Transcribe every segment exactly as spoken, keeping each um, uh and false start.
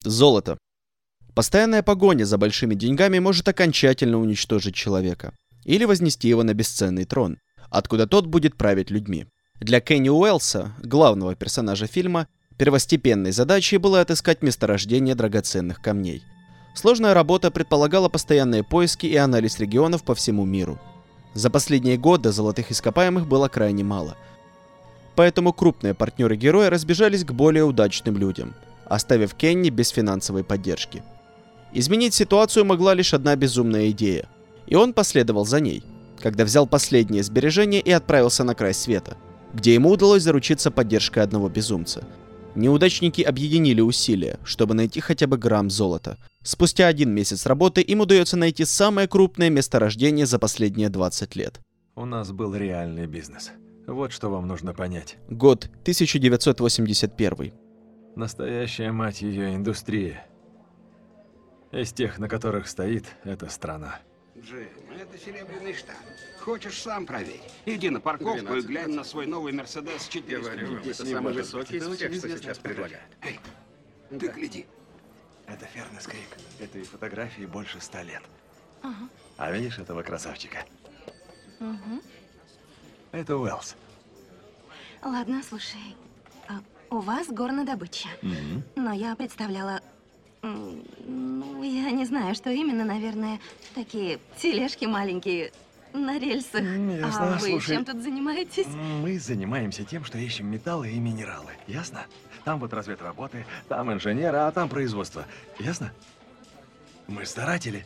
Золото. Постоянная погоня за большими деньгами может окончательно уничтожить человека или вознести его на бесценный трон, откуда тот будет править людьми. Для Кенни Уэллса, главного персонажа фильма, первостепенной задачей было отыскать месторождение драгоценных камней. Сложная работа предполагала постоянные поиски и анализ регионов по всему миру. За последние годы золотых ископаемых было крайне мало. Поэтому крупные партнеры героя разбежались к более удачным людям, оставив Кенни без финансовой поддержки. Изменить ситуацию могла лишь одна безумная идея, и он последовал за ней, когда взял последние сбережения и отправился на край света, где ему удалось заручиться поддержкой одного безумца. Неудачники объединили усилия, чтобы найти хотя бы грамм золота. Спустя один месяц работы им удается найти самое крупное месторождение за последние двадцать лет. У нас был реальный бизнес. Вот что вам нужно понять. Год тысяча девятьсот восемьдесят первый. Настоящая, мать ее, индустрия. Из тех, на которых стоит эта страна. Джим, это Серебряный штат. Хочешь, сам проверь. Иди на парковку и глянь на свой новый Мерседес четыреста пятьдесят. Это самый высокий из всех, что сейчас предлагают. Эй, ты гляди. Это Фернес Крик. Этой фотографии больше ста лет. Ага. А видишь этого красавчика? Угу. Это Уэллс. Ладно, слушай. А, у вас горнодобыча. Угу. Но я представляла... м, Ну, я не знаю, что именно, наверное, такие тележки маленькие на рельсах. М, ясно, А вы слушай. чем тут занимаетесь? Мы занимаемся тем, что ищем металлы и минералы. Ясно? Там вот разведработы, там инженеры, а там производство. Ясно? Мы старатели.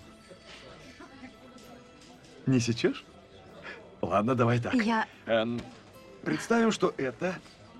Не сечешь? Ладно, давай так. Я... Эм, представим, что это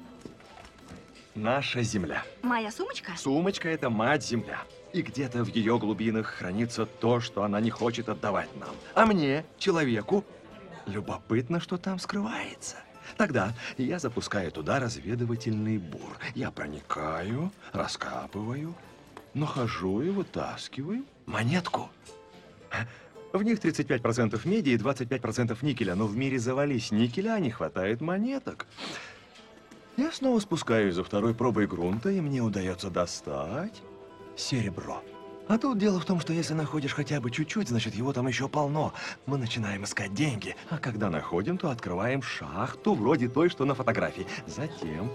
наша земля. Моя сумочка? Сумочка – это мать-земля. И где-то в ее глубинах хранится то, что она не хочет отдавать нам. А мне, человеку, любопытно, что там скрывается. Тогда я запускаю туда разведывательный бур. Я проникаю, раскапываю, нахожу и вытаскиваю монетку. В них тридцать пять процентов меди и двадцать пять процентов никеля, но в мире завались никеля, а не хватает монеток. Я снова спускаюсь за второй пробой грунта, и мне удается достать серебро. А тут дело в том, что если находишь хотя бы чуть-чуть, значит, его там еще полно. Мы начинаем искать деньги, а когда находим, то открываем шахту, вроде той, что на фотографии. Затем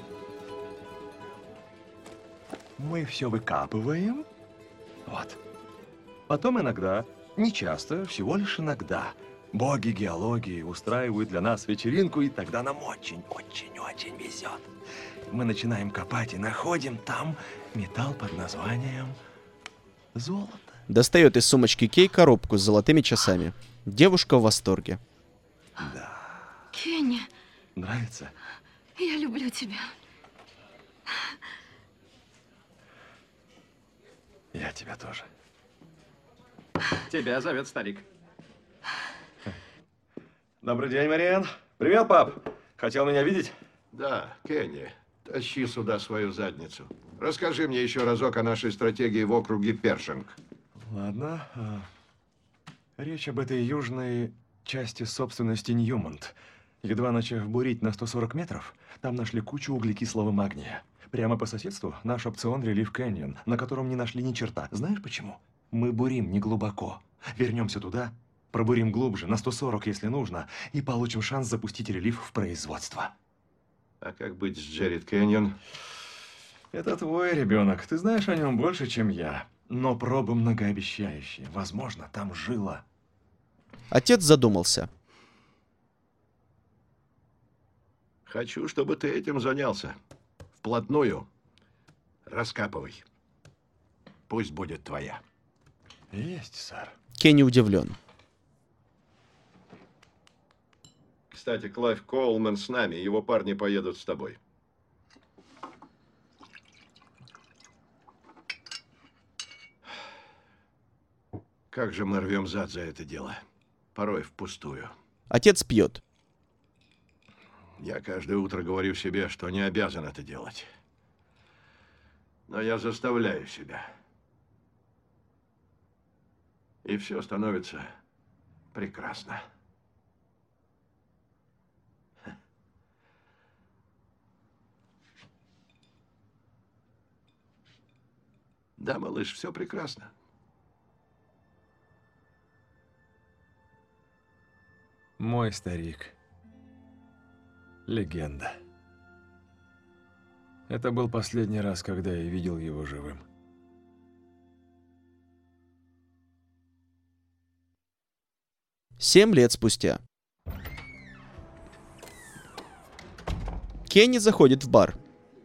мы все выкапываем. Вот. Потом иногда, не часто, всего лишь иногда, боги геологии устраивают для нас вечеринку, и тогда нам очень-очень-очень везет. Мы начинаем копать и находим там металл под названием золото. Достает из сумочки Кей коробку с золотыми часами. Девушка в восторге. Да. Кенни, Нравится? я люблю тебя. Я тебя тоже. Тебя зовет старик. Добрый день, Мариан. Привет, пап. Хотел меня видеть? Да, Кенни, тащи сюда свою задницу. Расскажи мне еще разок о нашей стратегии в округе Першинг. Ладно. а, Речь об этой южной части собственности Ньюмонт. Едва начав бурить на сто сорок метров, там нашли кучу углекислого магния. Прямо по соседству наш опцион Релиф Кэньон, на котором не нашли ни черта. Знаешь почему? Мы бурим неглубоко. Вернемся туда, пробурим глубже, на сто сорок, если нужно, и получим шанс запустить релиф в производство. А как быть с Джеррит Кэньон? Это твой ребенок. Ты знаешь о нем больше, чем я. Но пробы многообещающие. Возможно, там жило. Отец задумался. Хочу, чтобы ты этим занялся. Вплотную. Раскапывай. Пусть будет твоя. Есть, сэр. Кенни удивлен. Кстати, Клайв Коулман с нами. Его парни поедут с тобой. Как же мы рвем зад за это дело. Порой впустую. Отец пьет. Я каждое утро говорю себе, что не обязан это делать. Но я заставляю себя. И все становится прекрасно. Да, малыш, все прекрасно. Мой старик. Легенда. Это был последний раз, когда я видел его живым. Семь лет спустя. Кенни заходит в бар.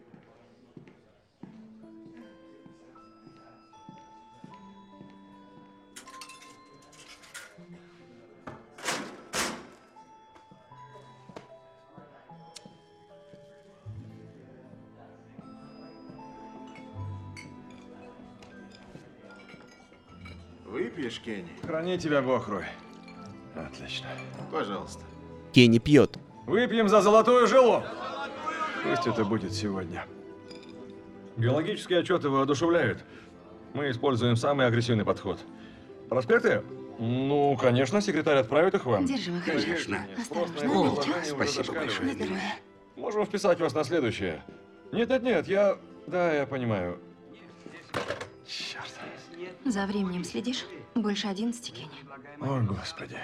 Выпьешь, Кенни? Храни тебя Бог, Рой. Отлично. Пожалуйста. Кенни пьет. Выпьем за золотую жилу! Пусть это будет сегодня. Биологические отчеты воодушевляют. Мы используем самый агрессивный подход. Проспекты? Ну, конечно, секретарь отправит их вам. Держи, мой хороший. Конечно. Осторожно, О, новичок. спасибо На большое. здоровье. Можем вписать вас на следующее. Нет-нет-нет, я... Да, я понимаю. Черт. За временем следишь? Больше одиннадцати, Кенни. О, Господи.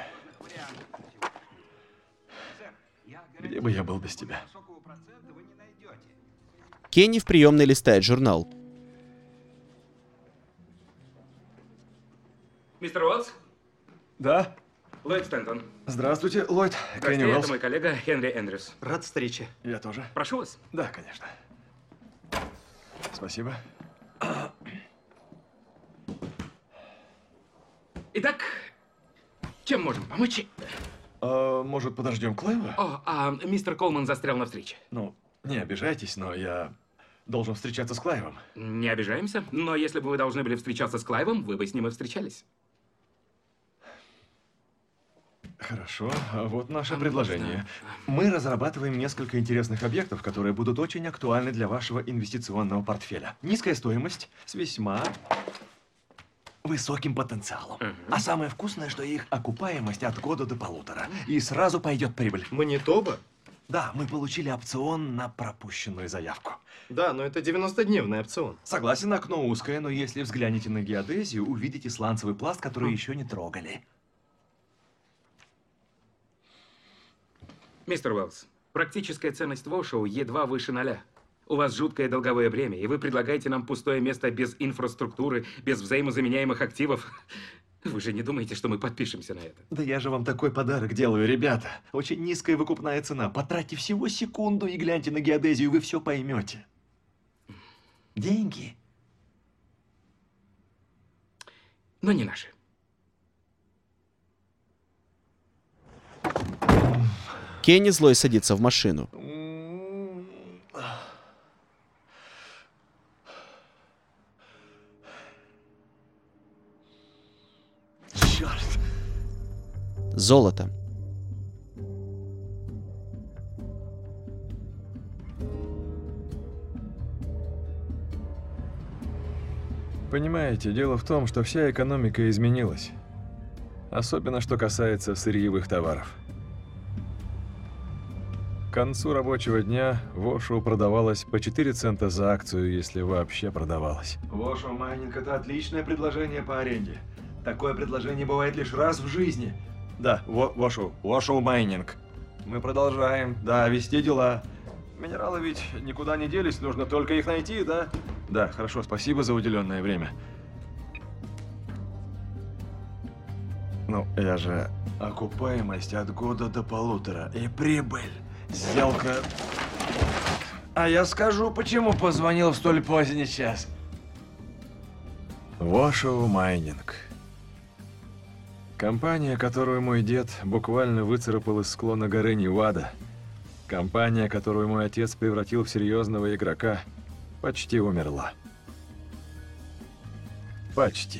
Где бы я был без тебя? Кенни в приемной листает журнал. Мистер Уотс? Да? Ллойд Стэнтон. Здравствуйте, Ллойд. Кенни Здравствуйте, Уэллс. это мой коллега Хенри Эндрюс. Рад встрече. Я тоже. Прошу вас. Да, конечно. Спасибо. Итак, чем можем помочь? А, может, подождем Клайва? О, а мистер Колман застрял на встрече. Ну, не обижайтесь, но я должен встречаться с Клайвом. Не обижаемся, но если бы вы должны были встречаться с Клайвом, вы бы с ним и встречались. Хорошо, а вот наше А предложение. Мы разрабатываем несколько интересных объектов, которые будут очень актуальны для вашего инвестиционного портфеля. Низкая стоимость с весьма высоким потенциалом. Мгм. А самое вкусное, что их окупаемость от года до полутора. И сразу пойдет прибыль. Манитоба? Да, мы получили опцион на пропущенную заявку. Да, но это девяностодневный опцион. Согласен, окно узкое, но если взглянете на геодезию, увидите сланцевый пласт, который еще не трогали. Мистер Уэллс, практическая ценность Вошоу едва выше ноля. У вас жуткое долговое бремя, и вы предлагаете нам пустое место без инфраструктуры, без взаимозаменяемых активов. Вы же не думаете, что мы подпишемся на это? Да я же вам такой подарок делаю, ребята. Очень низкая выкупная цена. Потратьте всего секунду и гляньте на геодезию, вы все поймете. Деньги. Но не наши. Кенни злой садится в машину. Черт. Золото. Понимаете, дело в том, что вся экономика изменилась. Особенно, что касается сырьевых товаров. К концу рабочего дня Вошоу продавалась по четыре цента за акцию, если вообще продавалась. Вошоу майнинг – это отличное предложение по аренде. Такое предложение бывает лишь раз в жизни. Да, Вошоу, Вошоу майнинг. Мы продолжаем, да, вести дела. Минералы ведь никуда не делись, нужно только их найти, да? Да, хорошо, спасибо за уделенное время. Ну, я же... Окупаемость от года до полутора и прибыль. Сделка... А я скажу, почему позвонил в столь поздний час. Вошоу майнинг. Компания, которую мой дед буквально выцарапал из склона горы Невада. Компания, которую мой отец превратил в серьезного игрока, почти умерла. Почти.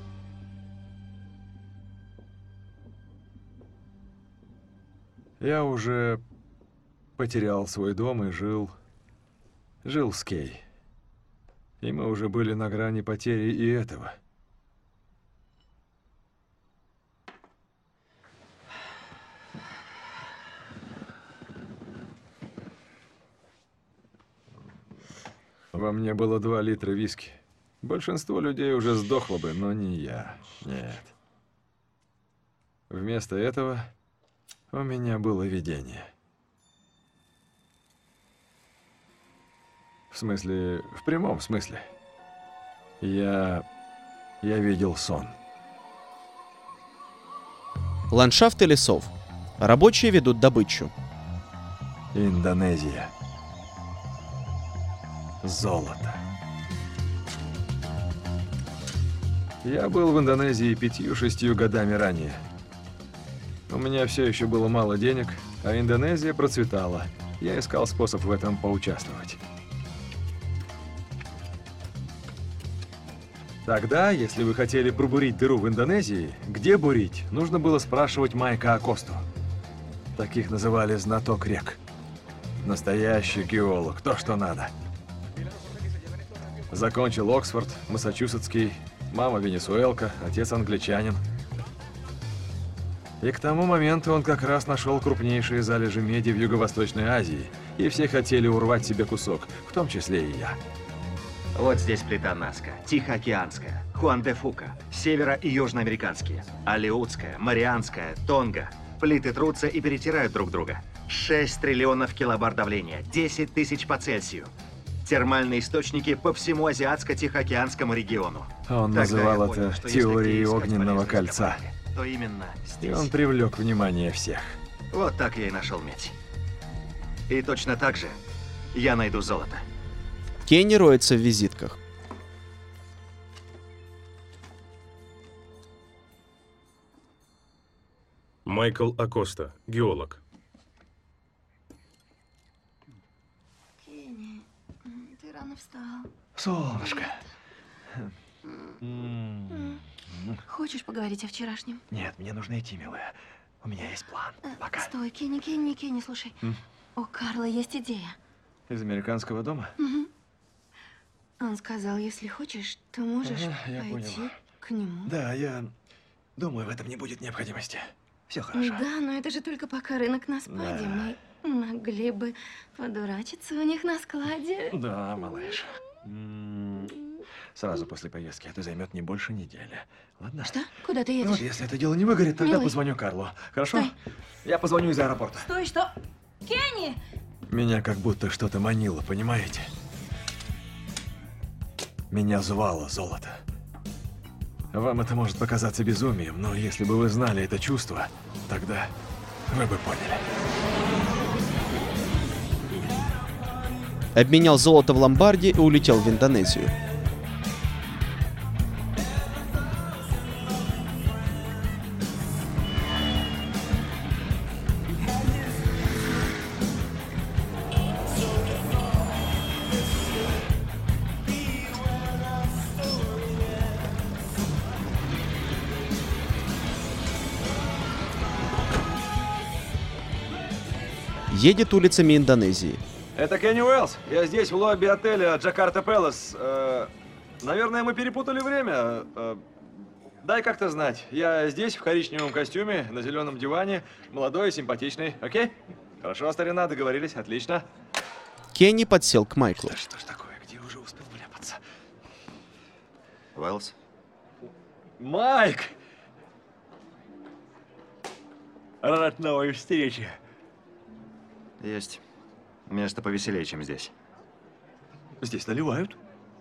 Я уже потерял свой дом и жил... жил с Кей. И мы уже были на грани потери и этого. Во мне было два литра виски. Большинство людей уже сдохло бы, но не я. Нет. Вместо этого у меня было видение. В смысле, в прямом смысле. Я... я видел сон. Ландшафты лесов. Рабочие ведут добычу. Индонезия. Золото. Я был в Индонезии пятью-шестью годами ранее. У меня все еще было мало денег, а Индонезия процветала. Я искал способ в этом поучаствовать. Тогда, если вы хотели пробурить дыру в Индонезии, где бурить, нужно было спрашивать Майка Акосту. Таких называли знаток рек. Настоящий геолог, то, что надо. Закончил Оксфорд, Массачусетский, мама венесуэлка, отец англичанин. И к тому моменту он как раз нашел крупнейшие залежи меди в Юго-Восточной Азии, и все хотели урвать себе кусок, в том числе и я. Вот здесь плита Назка, Тихоокеанская, Хуан-де-Фука, северо- и южноамериканские, Алеутская, Марианская, Тонга. Плиты трутся и перетирают друг друга. шесть триллионов килобар давления, десять тысяч по Цельсию. Термальные источники по всему Азиатско-Тихоокеанскому региону. Он Тогда называл я понял, это что если теорией искать огненного полезные кольца. ископаемые, то именно И здесь. он привлек внимание всех. Вот так я и нашел медь. И точно так же я найду золото. Кенни роется в визитках. Майкл Акоста, геолог. Кенни, ты рано встал. Солнышко. Хочешь поговорить о вчерашнем? Нет, мне нужно идти, милая. У меня есть план. Э, Пока. Стой, Кенни, Кенни, Кенни, слушай. М? У Карла есть идея. Из американского дома? Мгм. Он сказал, если хочешь, то можешь Ага, я пойти понял. к нему. Да, я думаю, в этом не будет необходимости. Все хорошо. Да, но это же только пока рынок на спаде. Да. Мы могли бы подурачиться у них на складе. Да, малыш. М, Сразу после поездки. Это займет не больше недели. Ладно? Что? Куда ты Ну едешь? вот, если это дело не выгорит, тогда Милый. позвоню Карлу. Хорошо? Стой. Я позвоню из аэропорта. Стой, что? Кенни! Меня как будто что-то манило, понимаете? Меня звало золото. Вам это может показаться безумием, но если бы вы знали это чувство, тогда вы бы поняли. Обменял золото в ломбарде и улетел в Индонезию. Едет улицами Индонезии. Это Кенни Уэллс. Я здесь, в лобби отеля Джакарта Пэлас. Э, наверное, мы перепутали время. Э, дай как-то знать. Я здесь, в коричневом костюме, на зеленом диване. Молодой и симпатичный. Окей? Хорошо, старина, договорились. Отлично. Кенни подсел к Майклу. Да что ж такое? Где уже успел вляпаться? Уэллс? Майк! Рад новой встрече. Есть место повеселее, чем здесь. Здесь наливают.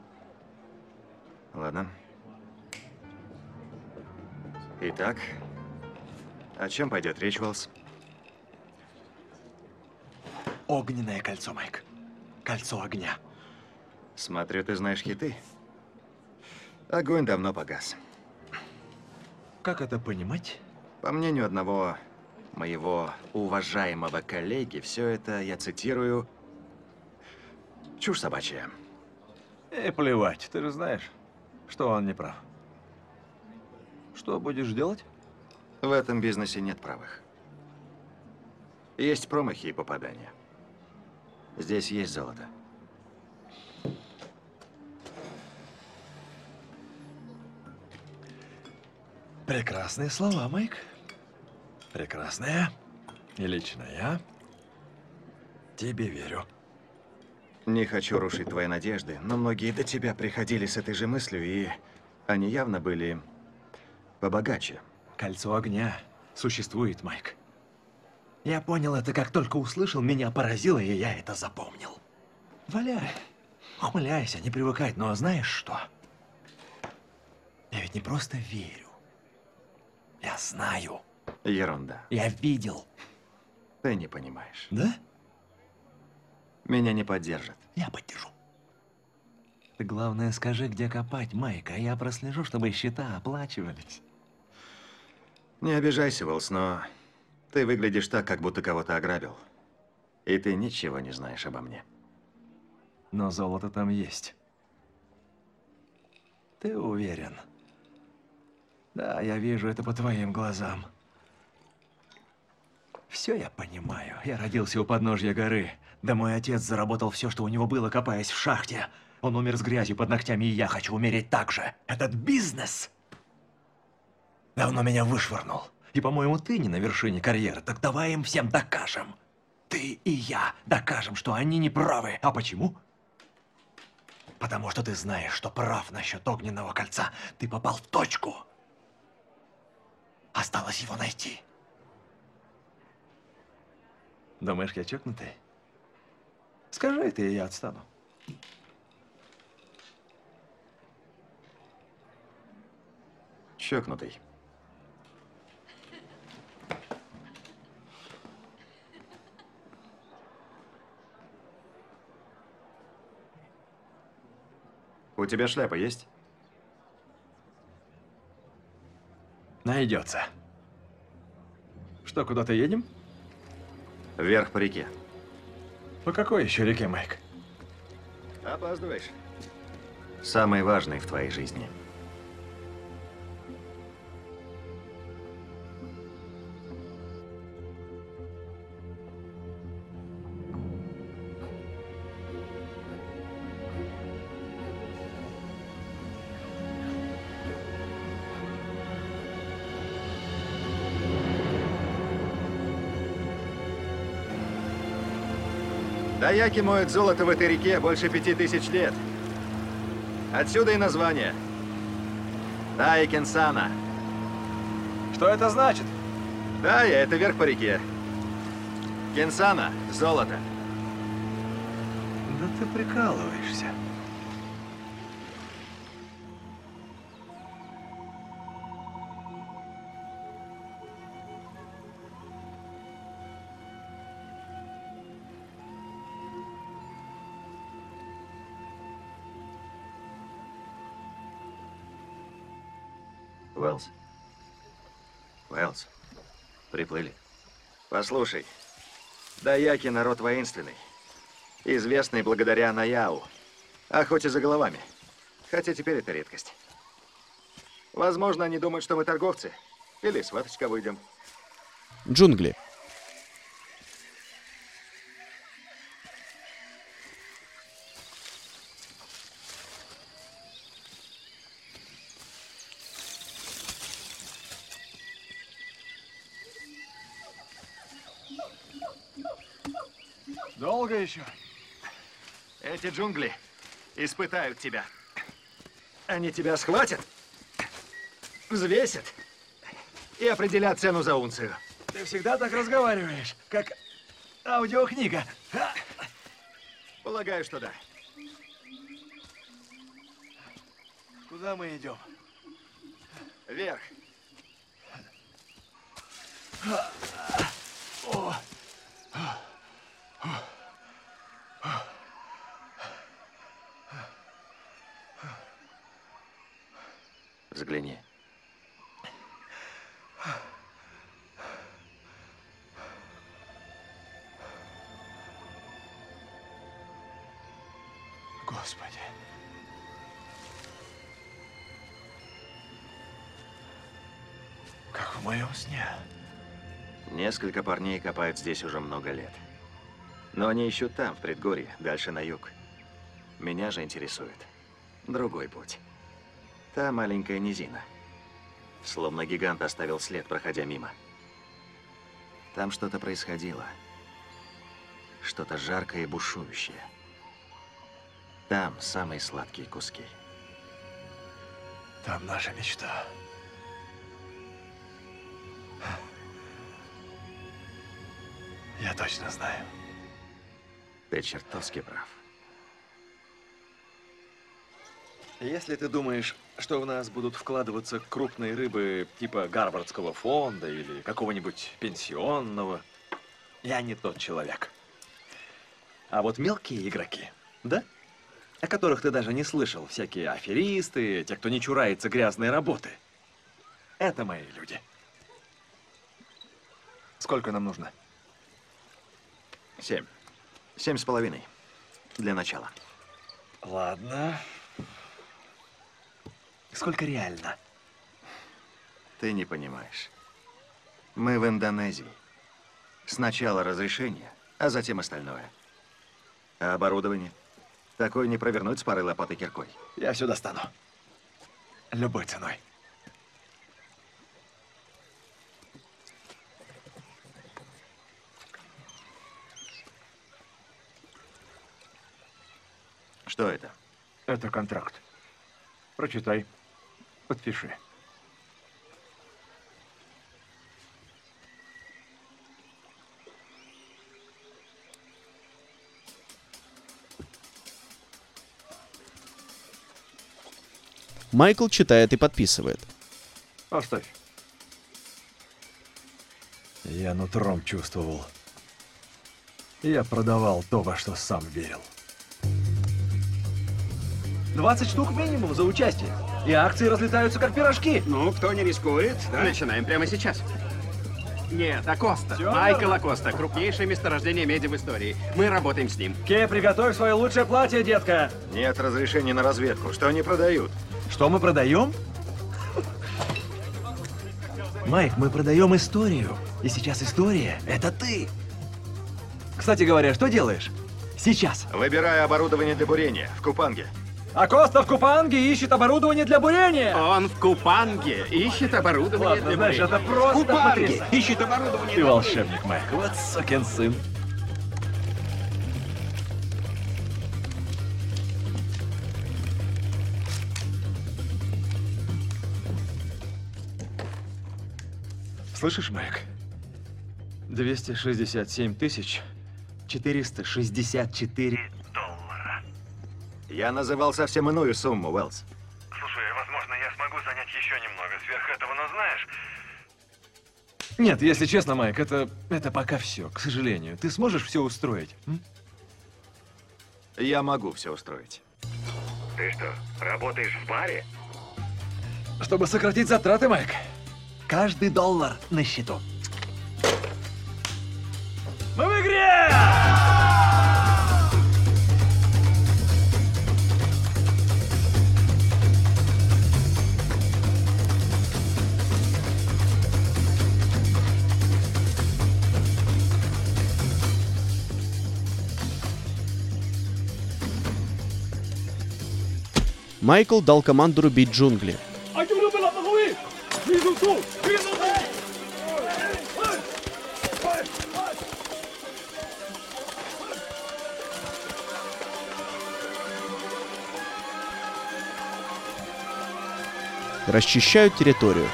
Ладно. Итак, о чем пойдет речь, Уэллс? Огненное кольцо, Майк. Кольцо огня. Смотрю, ты знаешь хиты. Огонь давно погас. Как это понимать? По мнению одного моего уважаемого коллеги, все это, я цитирую, чушь собачья. И плевать, ты же знаешь, что он не прав. Что будешь делать? В этом бизнесе нет правых. Есть промахи и попадания. Здесь есть золото. Прекрасные слова, Майк. Прекрасные. И лично я тебе верю. Не хочу рушить твои надежды, но многие до тебя приходили с этой же мыслью, и они явно были побогаче. Кольцо огня существует, Майк. Я понял это, как только услышал, меня поразило, и я это запомнил. Валяй, ухмыляйся, не привыкай, но знаешь что? Я ведь не просто верю. Я знаю. Ерунда. Я видел. Ты не понимаешь. Да? Меня не поддержат. Я поддержу. Ты главное скажи, где копать, Майк, а я прослежу, чтобы счета оплачивались. Не обижайся, Уиллс, но ты выглядишь так, как будто кого-то ограбил. И ты ничего не знаешь обо мне. Но золото там есть. Ты уверен? Да, я вижу это по твоим глазам. Все я понимаю. Я родился у подножья горы. Да мой отец заработал все, что у него было, копаясь в шахте. Он умер с грязью под ногтями, и я хочу умереть так же. Этот бизнес давно меня вышвырнул. И, по-моему, ты не на вершине карьеры. Так давай им всем докажем. Ты и я докажем, что они не правы. А почему? Потому что ты знаешь, что прав насчет огненного кольца. Ты попал в точку. Осталось его найти. Думаешь, я чокнутый? Скажи это, и я отстану. Чокнутый. У тебя шляпа есть? Найдется. Что, куда-то едем? Вверх по реке. По какой еще реке, Майк? Опаздываешь. Самый важный в твоей жизни. Даяки моют золото в этой реке больше пяти тысяч лет. Отсюда и название. Дайкенсана. Что это значит? Дая – это вверх по реке. Кенсана – золото. Да ты прикалываешься. Уэллс. Уэллс. Приплыли. Послушай. Даяки – народ воинственный. Известный благодаря Наяу. Охоте за головами. Хотя теперь это редкость. Возможно, они думают, что мы торговцы. Или сваточка выйдем. Джунгли. Долго еще? Эти джунгли испытают тебя. Они тебя схватят, взвесят и определят цену за унцию. Ты всегда так разговариваешь, как аудиокнига. Полагаю, что да. Куда мы идем? Вверх. О. Взгляни. Господи. Как в моем сне. Несколько парней копают здесь уже много лет. Но они ищут там, в предгорье, дальше на юг. Меня же интересует другой путь. Та маленькая низина. Словно гигант оставил след, проходя мимо. Там что-то происходило. Что-то жаркое и бушующее. Там самые сладкие куски. Там наша мечта. Я точно знаю. Ты чертовски прав. Если ты думаешь, что в нас будут вкладываться крупные рыбы типа Гарвардского фонда или какого-нибудь пенсионного, я не тот человек. А вот мелкие игроки, да? О которых ты даже не слышал, всякие аферисты, те, кто не чурается грязной работы. Это мои люди. Сколько нам нужно? Семь. Семь с половиной. Для начала. Ладно. Сколько реально? Ты не понимаешь. Мы в Индонезии. Сначала разрешение, а затем остальное. А оборудование? Такое не провернуть с парой лопат и киркой. Я все достану. Любой ценой. Что это? Это контракт. Прочитай. Подпиши. Майкл читает и подписывает. Оставь. Я нутром чувствовал. Я продавал то, во что сам верил. двадцать штук минимум за участие. И акции разлетаются как пирожки. Ну, кто не рискует, да? Начинаем прямо сейчас. Нет, Акоста. Майкл Акоста. Крупнейшее месторождение меди в истории. Мы работаем с ним. Кей, приготовь свое лучшее платье, детка. Нет разрешения на разведку. Что они продают? Что мы продаем? Майк, мы продаем историю. И сейчас история — это ты. Кстати говоря, что делаешь? Сейчас. Выбираю оборудование для бурения в Купанге. Акоста в Купанге ищет оборудование для бурения. Он в Купанге ищет оборудование Ладно, для знаешь, бурения. это просто В Купанге потрясающе. ищет оборудование Ты для волшебник, Майк. Вот сукин сын. Слышишь, Майк? двести шестьдесят семь тысяч четыреста шестьдесят четыре доллара. Я называл совсем иную сумму, Уэллс. Слушай, возможно, я смогу занять еще немного сверх этого, но знаешь... Нет, если честно, Майк, это, это пока все, к сожалению. Ты сможешь все устроить? М? Я могу все устроить. Ты что, работаешь в баре? Чтобы сократить затраты, Майк. Каждый доллар на счету. Мы в игре! Майкл дал команду рубить джунгли. Расчищают территорию.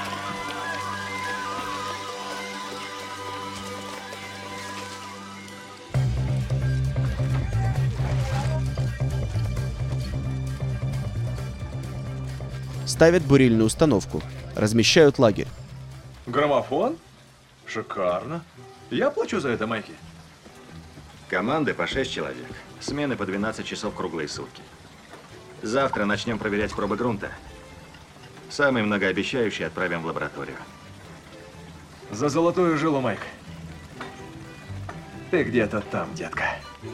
Ставят бурильную установку. Размещают лагерь. Граммофон? Шикарно. Я плачу за это, Майки. Команды по шесть человек. Смены по двенадцать часов круглые сутки. Завтра начнем проверять пробы грунта. Самый многообещающий отправим в лабораторию. За золотую жилу, Майк. Ты где-то там, детка.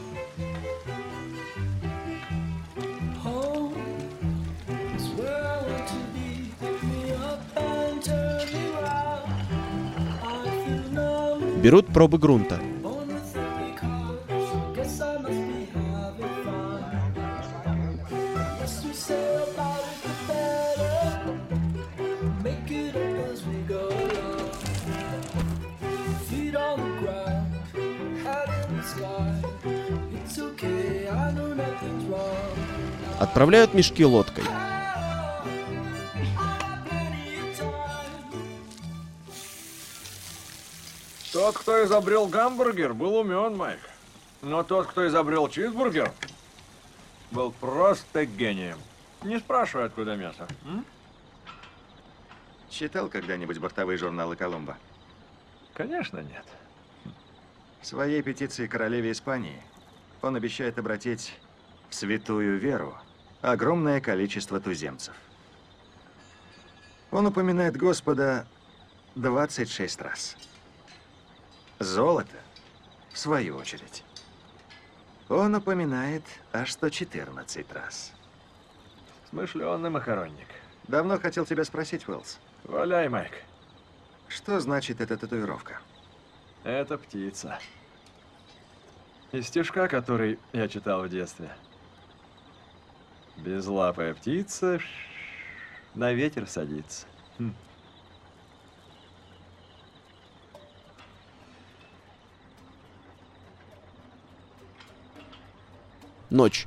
Берут пробы грунта. It's okay, I know nothing's wrong. Отправляют мешки лодкой. Тот, кто изобрел гамбургер, был умен, Майк. Но тот, кто изобрел чизбургер, был просто гением. Не спрашивай, откуда мясо. М? Читал когда-нибудь бортовые журналы Колумба? Конечно, нет. В своей петиции королеве Испании он обещает обратить в святую веру огромное количество туземцев. Он упоминает Господа двадцать шесть раз. Золото, в свою очередь, он упоминает аж сто четырнадцать раз. Смышленый макаронник. Давно хотел тебя спросить, Уэллс. Валяй, Майк. Что значит эта татуировка? Это птица. Из стишка, который я читал в детстве. Безлапая птица на ветер садится. Хм. Ночь.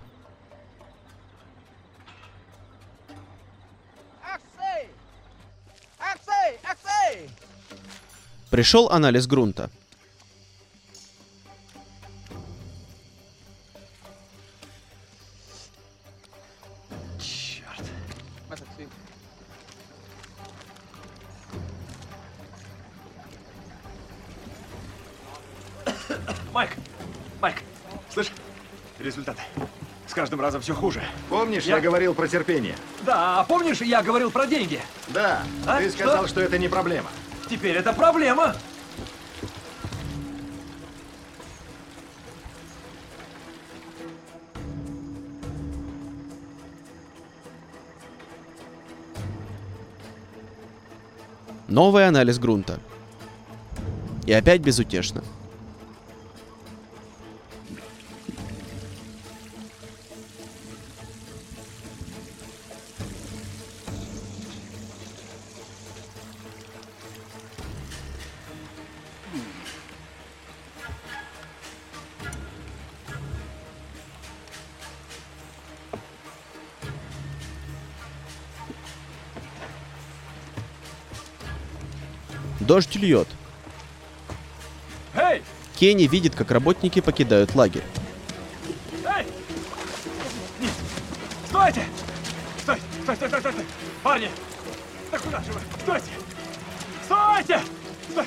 Пришел анализ грунта. Черт. Майк! Майк! Слышь? Результаты. С каждым разом все хуже. Помнишь, я, я говорил про терпение? Да, а помнишь, я говорил про деньги? Да, а? Ты сказал, что? что это не проблема. Теперь это проблема. Новый анализ грунта. И опять безутешно. Дождь льет. Эй! Кенни видит, как работники покидают лагерь. Эй! Стойте! Стой! Стой, стой, стой, стой, стой! Парни! Да куда же вы? Стойте! Стойте! Стой!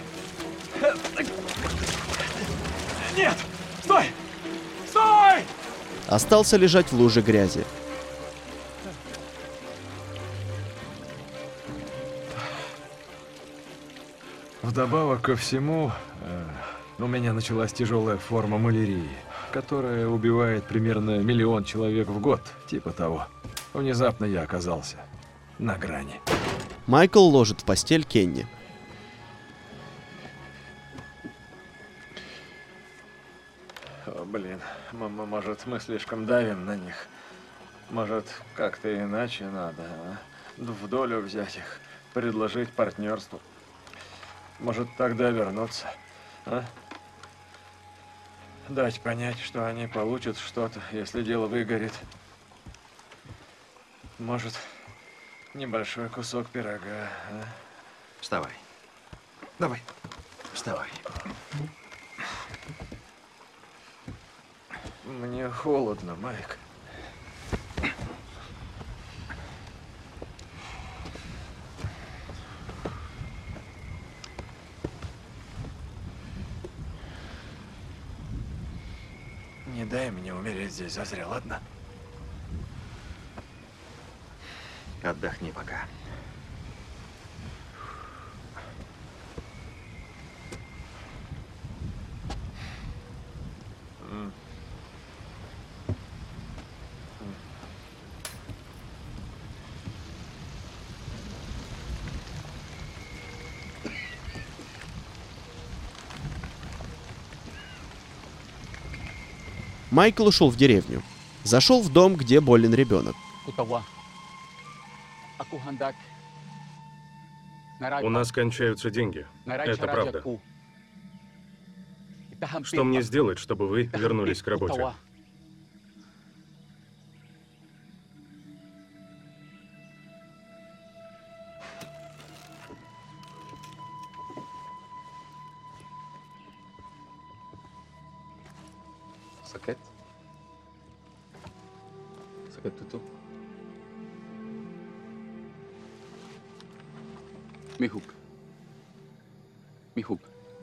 Нет! Стой! Стой! Остался лежать в луже грязи. Вдобавок ко всему, э, у меня началась тяжелая форма малярии, которая убивает примерно миллион человек в год, типа того. Внезапно я оказался на грани. Майкл ложит в постель Кенни. О, блин, мама, может, мы слишком давим на них? Может, как-то иначе надо, а? В долю взять их, предложить партнерство. Может, тогда вернуться, а? Дать понять, что они получат что-то, если дело выгорит. Может, небольшой кусок пирога, а? Вставай. Давай, вставай. Мне холодно, Майк. Не дай мне умереть здесь зазря, ладно? Отдохни пока. Mm. Майкл ушел в деревню. Зашел в дом, где болен ребенок. У нас кончаются деньги. Это правда. Что мне сделать, чтобы вы вернулись к работе? Sakit? Sakit tutup. Mihub. Mihub.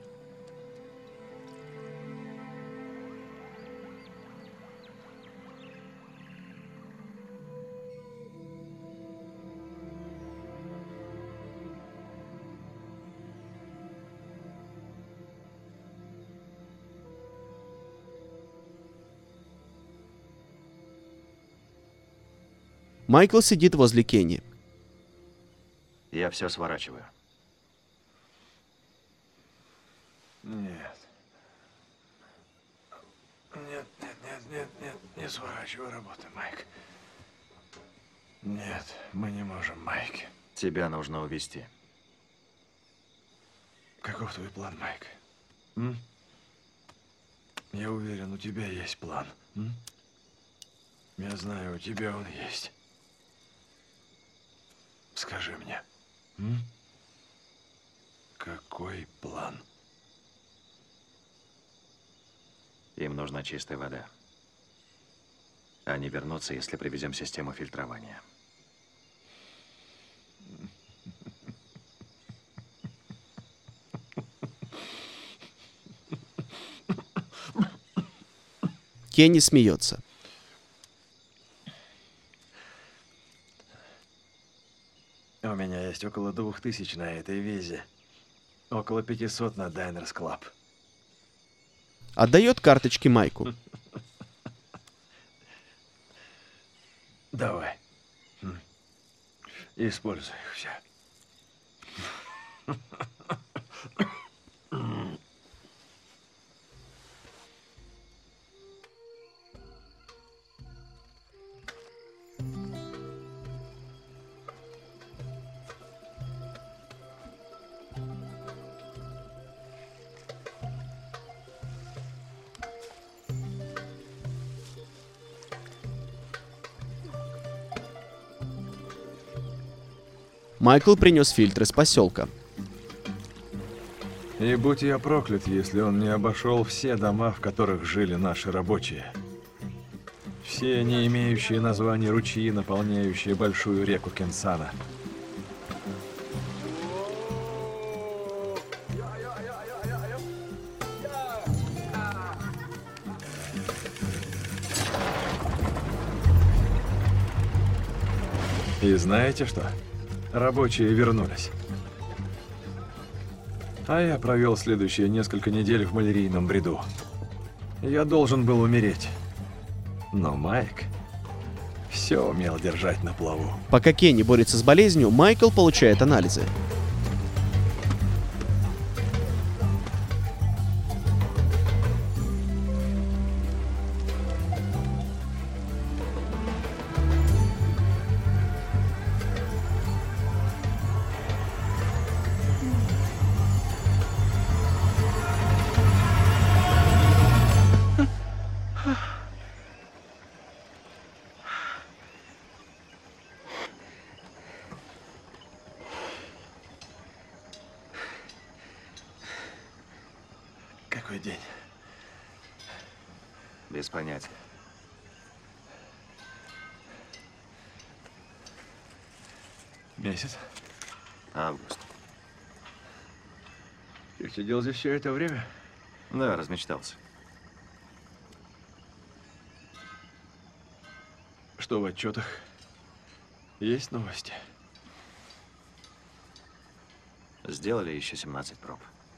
Майкл сидит возле Кенни. Я все сворачиваю. Нет. Нет, нет, нет, нет, нет, не сворачивай работы, Майк. Нет, мы не можем, Майк. Тебя нужно увезти. Каков твой план, Майк? М? Я уверен, у тебя есть план. М? Я знаю, у тебя он есть. Скажи мне, м? Какой план? Им нужна чистая вода. Они вернутся, если привезем систему фильтрования. Кенни смеется. У меня есть около двух тысяч на этой визе. Около пятисот на Diners Club. Отдает карточки Майку. Давай. М. Используй их все. Майкл принес фильтр из поселка. И будь я проклят, если он не обошел все дома, в которых жили наши рабочие. Все не имеющие названий ручьи, наполняющие большую реку Кенсана. И знаете что? Рабочие вернулись. А я провел следующие несколько недель в малярийном бреду. Я должен был умереть. Но Майк все умел держать на плаву. Пока Кенни борется с болезнью, Майкл получает анализы. Какой день? Без понятия. Месяц? Август. Ты сидел здесь все это время? Да, размечтался. Что в отчетах? Есть новости? Сделали еще семнадцать проб.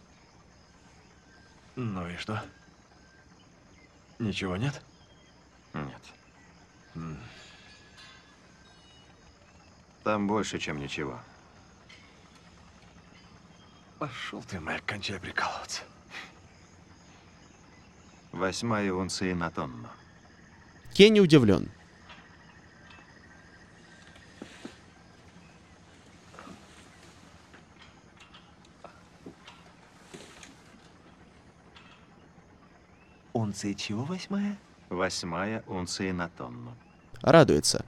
Ну и что? Ничего нет? Нет. М. Там больше, чем ничего. Пошел ты, Майк, кончай прикалываться. Восьмая унции на тонну. Кенни удивлен. Унция чего восьмая? Восьмая унции на тонну. Радуется.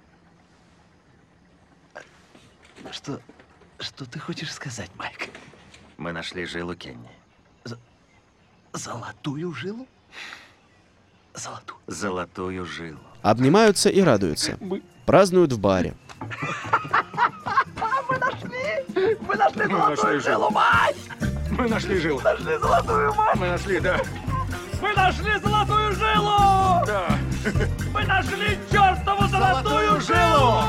Что... Что ты хочешь сказать, Майк? Мы нашли жилу Кенни. З- Золотую жилу? Золотую. Золотую жилу. Обнимаются и радуются. Празднуют в баре. Мы нашли! Мы нашли Мы золотую нашли жилу, мать! Мы нашли жилу. Нашли золотую, мать! Мы нашли, да. Мы нашли золотую жилу! Да. Мы нашли чертову золотую жилу!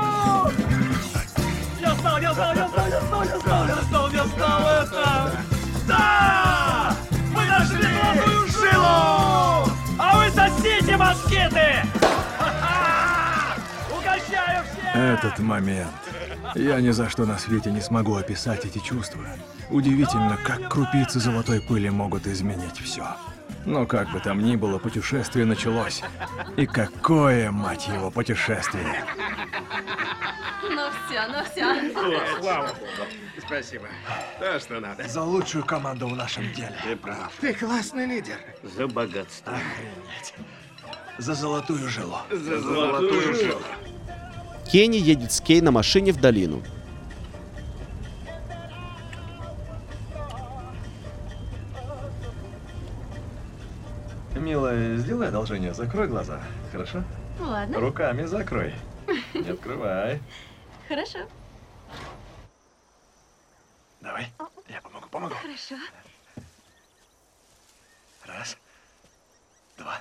Я знал, я знал, я знал, я знал, я знал, я знал, я знал это! Да! Мы нашли золотую жилу! А вы сосите москиты! Ха-ха! Угощаю всех! Этот момент. Я ни за что на свете не смогу описать эти чувства. Удивительно, как крупицы золотой пыли могут изменить все. Но как бы там ни было, путешествие началось. И какое, мать его, путешествие! Ну все, ну все. Слава богу. Спасибо. То, что надо. За лучшую команду в нашем деле. Ты прав. Ты классный лидер. За богатство. Охренеть. За золотую жилу. За золотую жилу. Кенни едет с Кей на машине в долину. Милая, сделай одолжение, закрой глаза, хорошо? Ладно. Руками закрой. Не открывай. Хорошо. Давай, я помогу, помогу. Хорошо. Раз, два,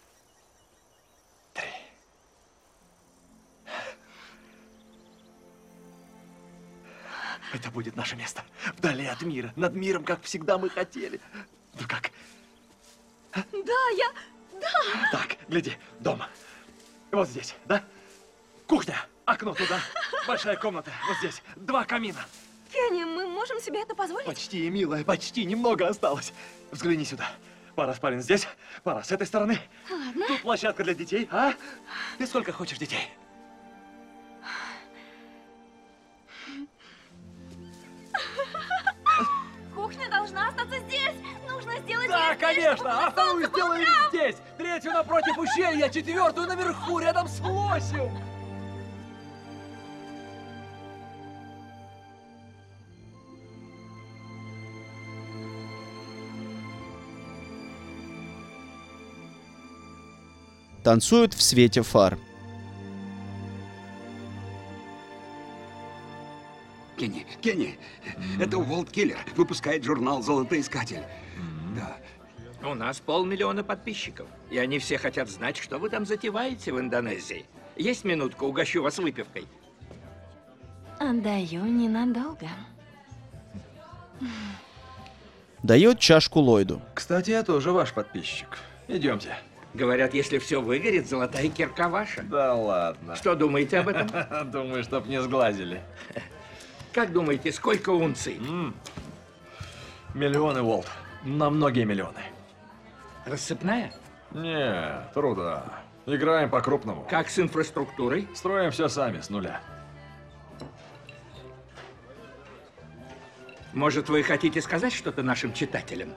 три. Это будет наше место. Вдали от мира. Над миром, как всегда мы хотели. Ну как? Да, я... Да. Так, гляди, дом. Вот здесь, да? Кухня, окно туда. Большая комната, вот здесь. Два камина. Кенни, мы можем себе это позволить? Почти, милая, почти. Немного осталось. Взгляни сюда. Пара спален здесь, пара с этой стороны. Ладно. Тут площадка для детей, а? Ты сколько хочешь детей? Кухня должна остаться здесь. Нужно сделать Да, ей конечно. чтобы А вторую солнце сделаем утром. здесь. Третью напротив ущелья, четвертую наверху, рядом с лосем. Танцуют в свете фар. Кенни, Кенни, это Уолт Киллер выпускает журнал «Золотоискатель». Да. У нас полмиллиона подписчиков, и они все хотят знать, что вы там затеваете в Индонезии. Есть минутка, угощу вас выпивкой. Отдаю ненадолго. Дает чашку Ллойду. Кстати, я тоже ваш подписчик. Идемте. Говорят, если все выгорит, золотая кирка ваша. Да ладно. Что думаете об этом? Думаю, чтоб не сглазили. Как думаете, сколько унций? Миллионы, Уолт. На многие миллионы. Рассыпная? Не, труда. Играем по-крупному. Как с инфраструктурой? Строим все сами, с нуля. Может, вы хотите сказать что-то нашим читателям?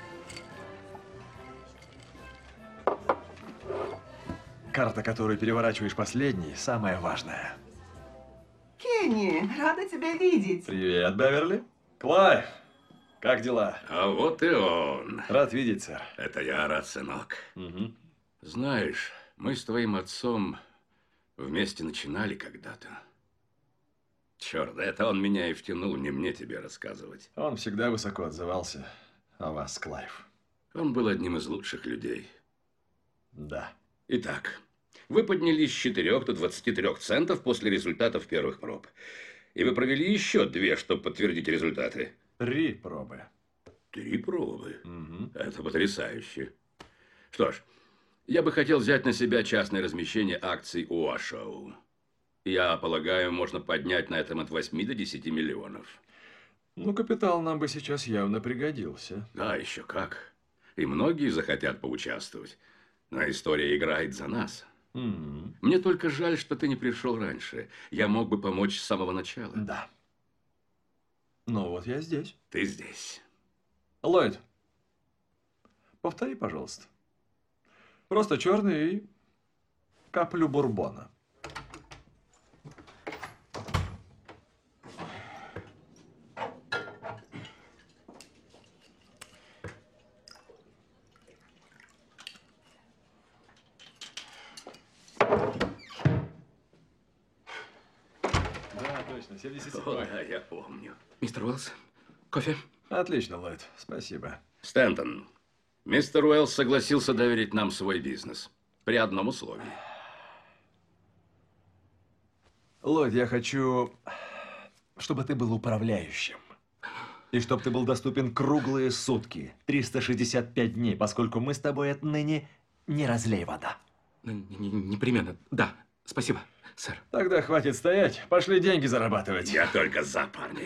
Карта, которую переворачиваешь последней, самая важная. Кенни, рада тебя видеть. Привет, Беверли. Клайв, как дела? А вот и он. Рад видеть, сэр. Это я рад, сынок. Угу. Знаешь, мы с твоим отцом вместе начинали когда-то. Черт, это он меня и втянул, не мне тебе рассказывать. Он всегда высоко отзывался о вас, Клайв. Он был одним из лучших людей. Да. Итак, вы поднялись с четырёх до двадцати трёх центов после результатов первых проб. И вы провели еще две, чтобы подтвердить результаты. Три пробы. Три пробы? Угу. Это потрясающе. Что ж, я бы хотел взять на себя частное размещение акций Уошоу. Я полагаю, можно поднять на этом от восьми до десяти миллионов. Ну, капитал нам бы сейчас явно пригодился. Да, еще как. И многие захотят поучаствовать. Но история играет за нас. Mm-hmm. Мне только жаль, что ты не пришел раньше. Я мог бы помочь с самого начала. Да. Ну вот я здесь. Ты здесь. Ллойд, повтори, пожалуйста. Просто черный и каплю бурбона. точно, семьдесят седьмой. О, да, я помню. Мистер Уэллс, кофе? Отлично, Ллойд, спасибо. Стэнтон, мистер Уэллс согласился доверить нам свой бизнес. При одном условии. Ллойд, я хочу, чтобы ты был управляющим. И чтобы ты был доступен круглые сутки, триста шестьдесят пять дней, поскольку мы с тобой отныне не разлей вода. Непременно, да. Спасибо, сэр. Тогда хватит стоять, пошли деньги зарабатывать. Я только за, парни.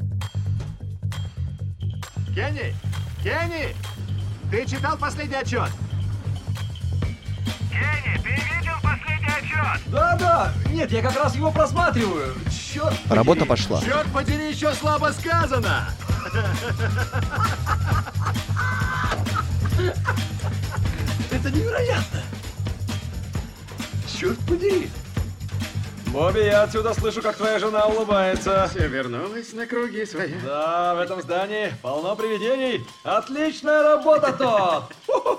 Кенни! Кенни! Ты читал последний отчет? Кенни, ты видел последний отчет? Да-да! Нет, я как раз его просматриваю. Черт Работа подери. пошла. Черт подери, еще слабо сказано! Это невероятно! Черт подери! Бобби, я отсюда слышу, как твоя жена улыбается. Все вернулось на круги свои. Да, в этом здании полно привидений. Отличная работа, Тодд!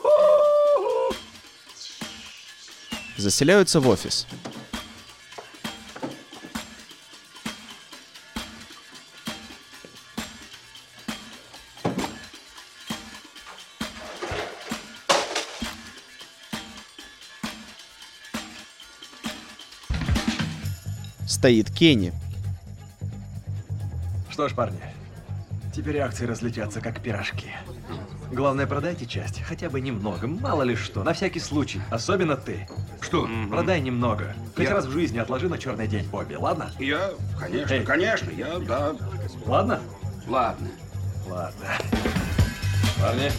Заселяются в офис. Стоит Кенни. Что ж, парни, теперь акции разлетятся как пирожки. Главное, продайте часть, хотя бы немного, мало ли что, на всякий случай, особенно ты. Что? Продай немного. Хоть Я- раз в жизни отложи на черный день, Бобби, ладно? Я, конечно, Эй. конечно, я, да. Ладно? Ладно. Ладно. Парни.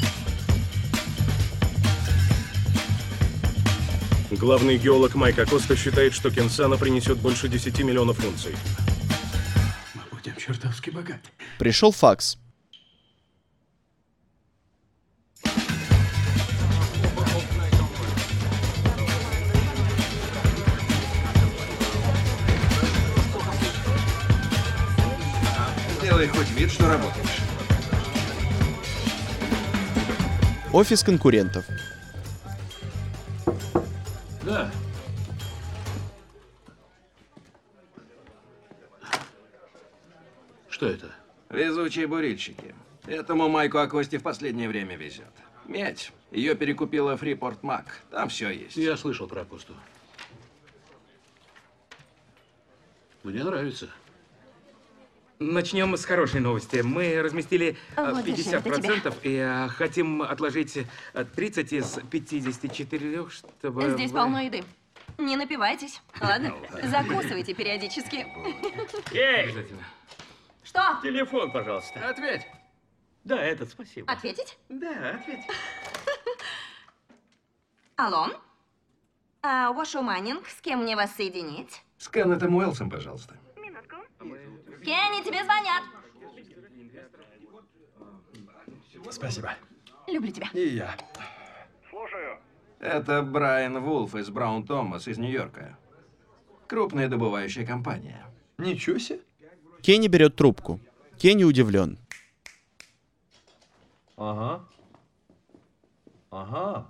Главный геолог Майк Акоста считает, что Кенсана принесет больше десяти миллионов унций. Мы будем чертовски богаты. Пришел факс. Делай хоть вид, что работаешь. Офис конкурентов. Да. Что это? Везучие бурильщики. Этому Майку Акосте в последнее время везет. Медь. Ее перекупила Фрипорт Мак. Там все есть. Я слышал про Акосту. Мне нравится. Начнем с хорошей новости. Мы разместили э, Вот, пятьдесят зачем это тебе? процентов и э, хотим отложить э, тридцать из пятидесяти четырёх, чтобы... Здесь вы- полно еды. Не напивайтесь. Ладно? Закусывайте периодически. Эй! Обязательно. Что? Телефон, пожалуйста. Ответь. Да, этот, спасибо. Ответить? Да, ответь. Алло? А, Вошу Маннинг, с кем мне вас соединить? С Кеннетом Уэллсом, пожалуйста. Кенни, тебе звонят. Спасибо. Люблю тебя. И я. Слушаю. Это Брайан Вулф из Браун Томас из Нью-Йорка. Крупная добывающая компания. Ничего себе. Кенни берет трубку. Кенни удивлен. Ага. Ага.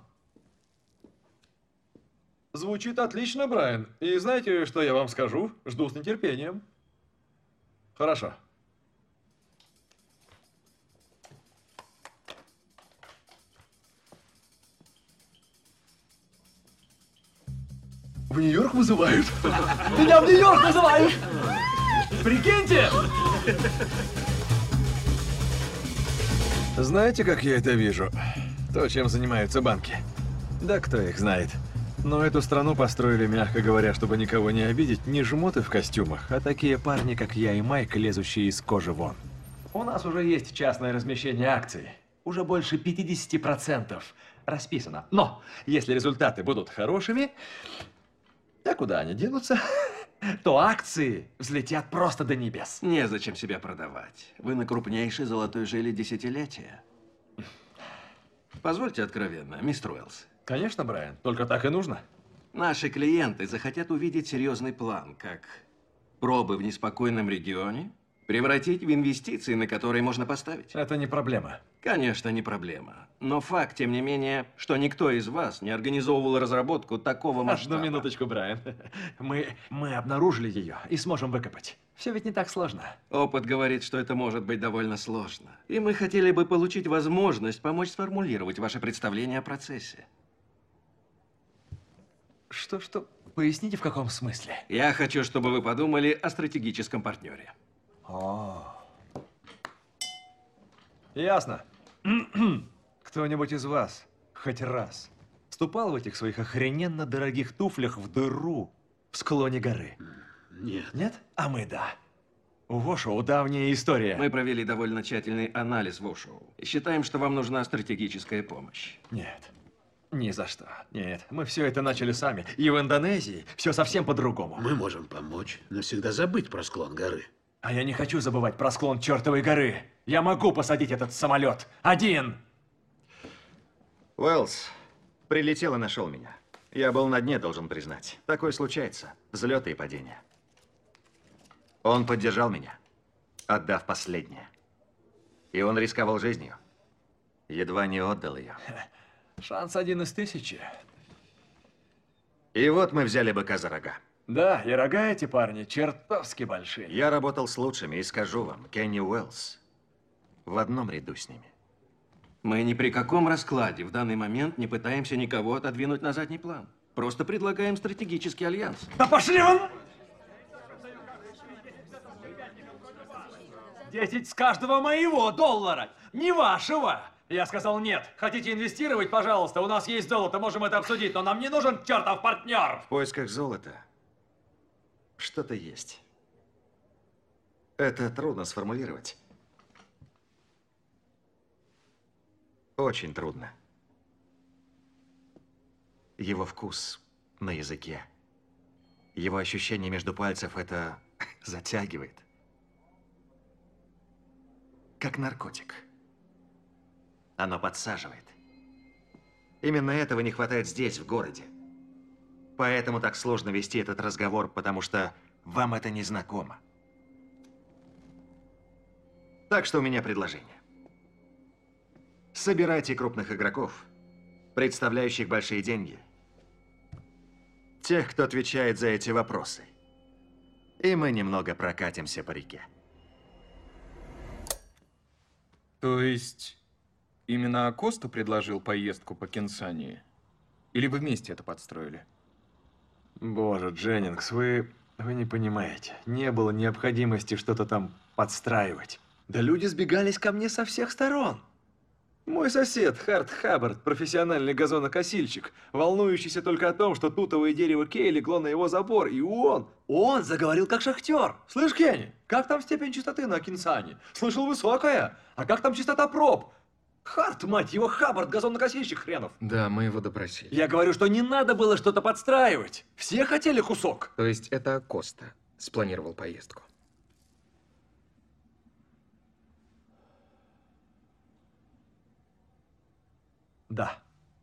Звучит отлично, Брайан. И знаете, что я вам скажу? Жду с нетерпением. Хорошо. В Нью-Йорк вызывают? Меня в Нью-Йорк вызывают! Прикиньте! Знаете, как я это вижу? То, чем занимаются банки. Да кто их знает. Но эту страну построили, мягко говоря, чтобы никого не обидеть, не жмоты в костюмах, а такие парни, как я и Майк, лезущие из кожи вон. У нас уже есть частное размещение акций. Уже больше пятидесяти процентов расписано. Но если результаты будут хорошими, а куда они денутся, то акции взлетят просто до небес. Незачем себя продавать. Вы на крупнейшей золотой жиле десятилетия. Позвольте откровенно, мистер Уэллс. Конечно, Брайан, только так и нужно. Наши клиенты захотят увидеть серьезный план, как пробы в неспокойном регионе превратить в инвестиции, на которые можно поставить. Это не проблема. Конечно, не проблема. Но факт, тем не менее, что никто из вас не организовывал разработку такого масштаба. Одну минуточку, Брайан. Мы, мы обнаружили ее и сможем выкопать. Все ведь не так сложно. Опыт говорит, что это может быть довольно сложно. И мы хотели бы получить возможность помочь сформулировать ваше представление о процессе. Что-что? Поясните, в каком смысле? Я хочу, чтобы вы подумали о стратегическом партнере. О. Ясно. Кто-нибудь из вас хоть раз ступал в этих своих охрененно дорогих туфлях в дыру в склоне горы? Нет. Нет? А мы да. У Вошоу давняя история. Мы провели довольно тщательный анализ Вошоу и считаем, что вам нужна стратегическая помощь. Нет. Ни за что. Нет. Мы все это начали сами. И в Индонезии все совсем по-другому. Мы можем помочь навсегда забыть про склон горы. А я не хочу забывать про склон чертовой горы. Я могу посадить этот самолет. Один. Уэллс прилетел и нашел меня. Я был на дне, должен признать. Такое случается. Взлеты и падения. Он поддержал меня, отдав последнее. И он рисковал жизнью. Едва не отдал ее. Шанс один из тысячи. И вот мы взяли быка за рога. Да, и рога эти парни чертовски большие. Я работал с лучшими, и скажу вам, Кенни Уэллс в одном ряду с ними. Мы ни при каком раскладе в данный момент не пытаемся никого отодвинуть на задний план. Просто предлагаем стратегический альянс. Да пошли вон! Десять с каждого моего доллара, не вашего. Я сказал нет. Хотите инвестировать, пожалуйста, у нас есть золото, можем это обсудить, но нам не нужен чертов партнер. В поисках золота что-то есть. Это трудно сформулировать. Очень трудно. Его вкус на языке, его ощущение между пальцев это затягивает. Как наркотик. Оно подсаживает. Именно этого не хватает здесь, в городе. Поэтому так сложно вести этот разговор, потому что вам это не знакомо. Так что у меня предложение. Собирайте крупных игроков, представляющих большие деньги. Тех, кто отвечает за эти вопросы. И мы немного прокатимся по реке. То есть, именно Акоста предложил поездку по Кенсании? Или вы вместе это подстроили? Боже, Дженнингс, вы, вы не понимаете. Не было необходимости что-то там подстраивать. Да люди сбегались ко мне со всех сторон. Мой сосед, Харт Хаббард, профессиональный газонокосильщик, волнующийся только о том, что тутовое дерево Кей легло на его забор, и он, он заговорил как шахтер. Слышь, Кенни, как там степень чистоты на Кенсане? Слышал, высокая. А как там чистота проб? Харт, мать его, Хаббард, газонокосильщик хренов. Да, мы его допросили. Я говорю, что не надо было что-то подстраивать. Все хотели кусок. То есть это Акоста спланировал поездку? Да.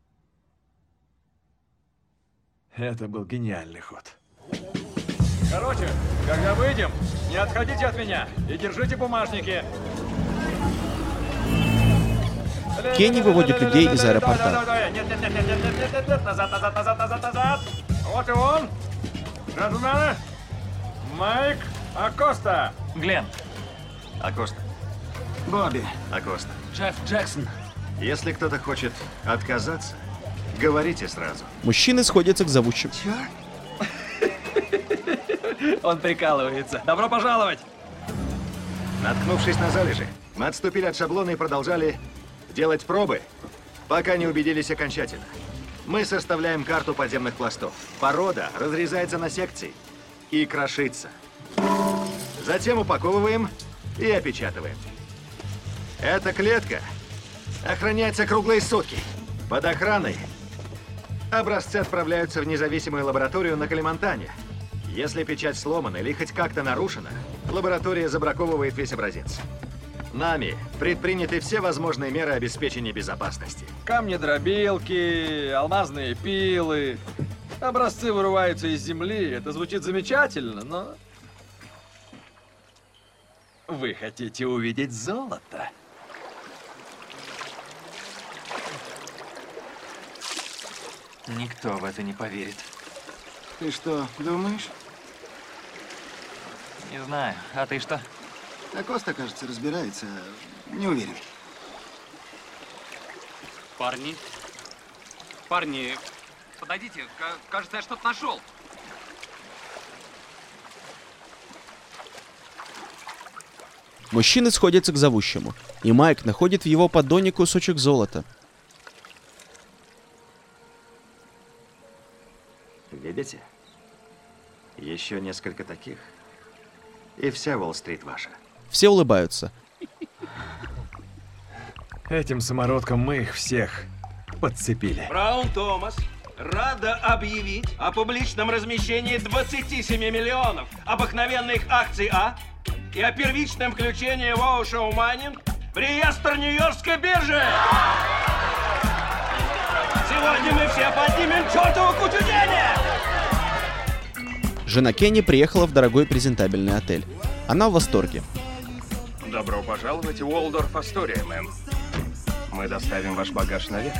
Это был гениальный ход. Короче, когда выйдем, не отходите от меня и держите бумажники. Кенни выводит людей из аэропорта. Нет, нет, нет, нет, нет, нет, нет, нет, назад, назад, назад, назад, назад. Вот и он. Джентльмены, Майк Акоста. Глен. Акоста. Бобби. Акоста. Джефф Джексон. Если кто-то хочет отказаться, говорите сразу. Мужчины сходятся к зовущим. Он прикалывается. Добро пожаловать! Наткнувшись на залежи, мы отступили от шаблона и продолжали делать пробы, пока не убедились окончательно. Мы составляем карту подземных пластов. Порода разрезается на секции и крошится. Затем упаковываем и опечатываем. Эта клетка охраняется круглые сутки. Под охраной образцы отправляются в независимую лабораторию на Калимантане. Если печать сломана или хоть как-то нарушена, лаборатория забраковывает весь образец. Нами предприняты все возможные меры обеспечения безопасности. Камни-дробилки, алмазные пилы. Образцы вырываются из земли. Это звучит замечательно, но... Вы хотите увидеть золото? Никто в это не поверит. Ты что, думаешь? Не знаю. А ты что? Акоста, кажется, разбирается. Не уверен. Парни. Парни, подойдите. К- кажется, я что-то нашел. Мужчины сходятся к зовущему, и Майк находит в его поддоне кусочек золота. Видите? Еще несколько таких. И вся Уолл-стрит ваша. Все улыбаются. Этим самородкам мы их всех подцепили. Браун Томас рада объявить о публичном размещении двадцати семи миллионов обыкновенных акций А и о первичном включении Воу-шоу майнинг в реестр Нью-Йоркской биржи. Сегодня мы все поднимем чертову кучу денег! Жена Кенни приехала в дорогой презентабельный отель. Она в восторге. Добро пожаловать в Уолдорф Астория, мэм. Мы доставим ваш багаж наверх.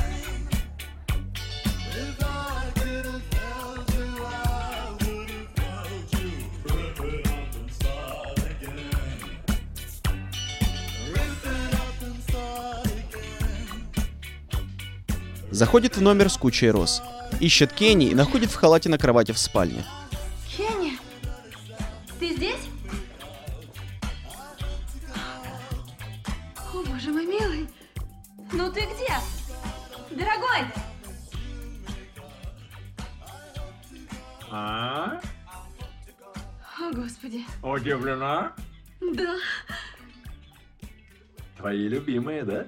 Заходит в номер с кучей роз. Ищет Кенни и находит в халате на кровати в спальне. Кенни, ты здесь? О, боже мой милый. Ну ты где? Дорогой! А? О, Господи. Удивлена? Да. Твои любимые, да?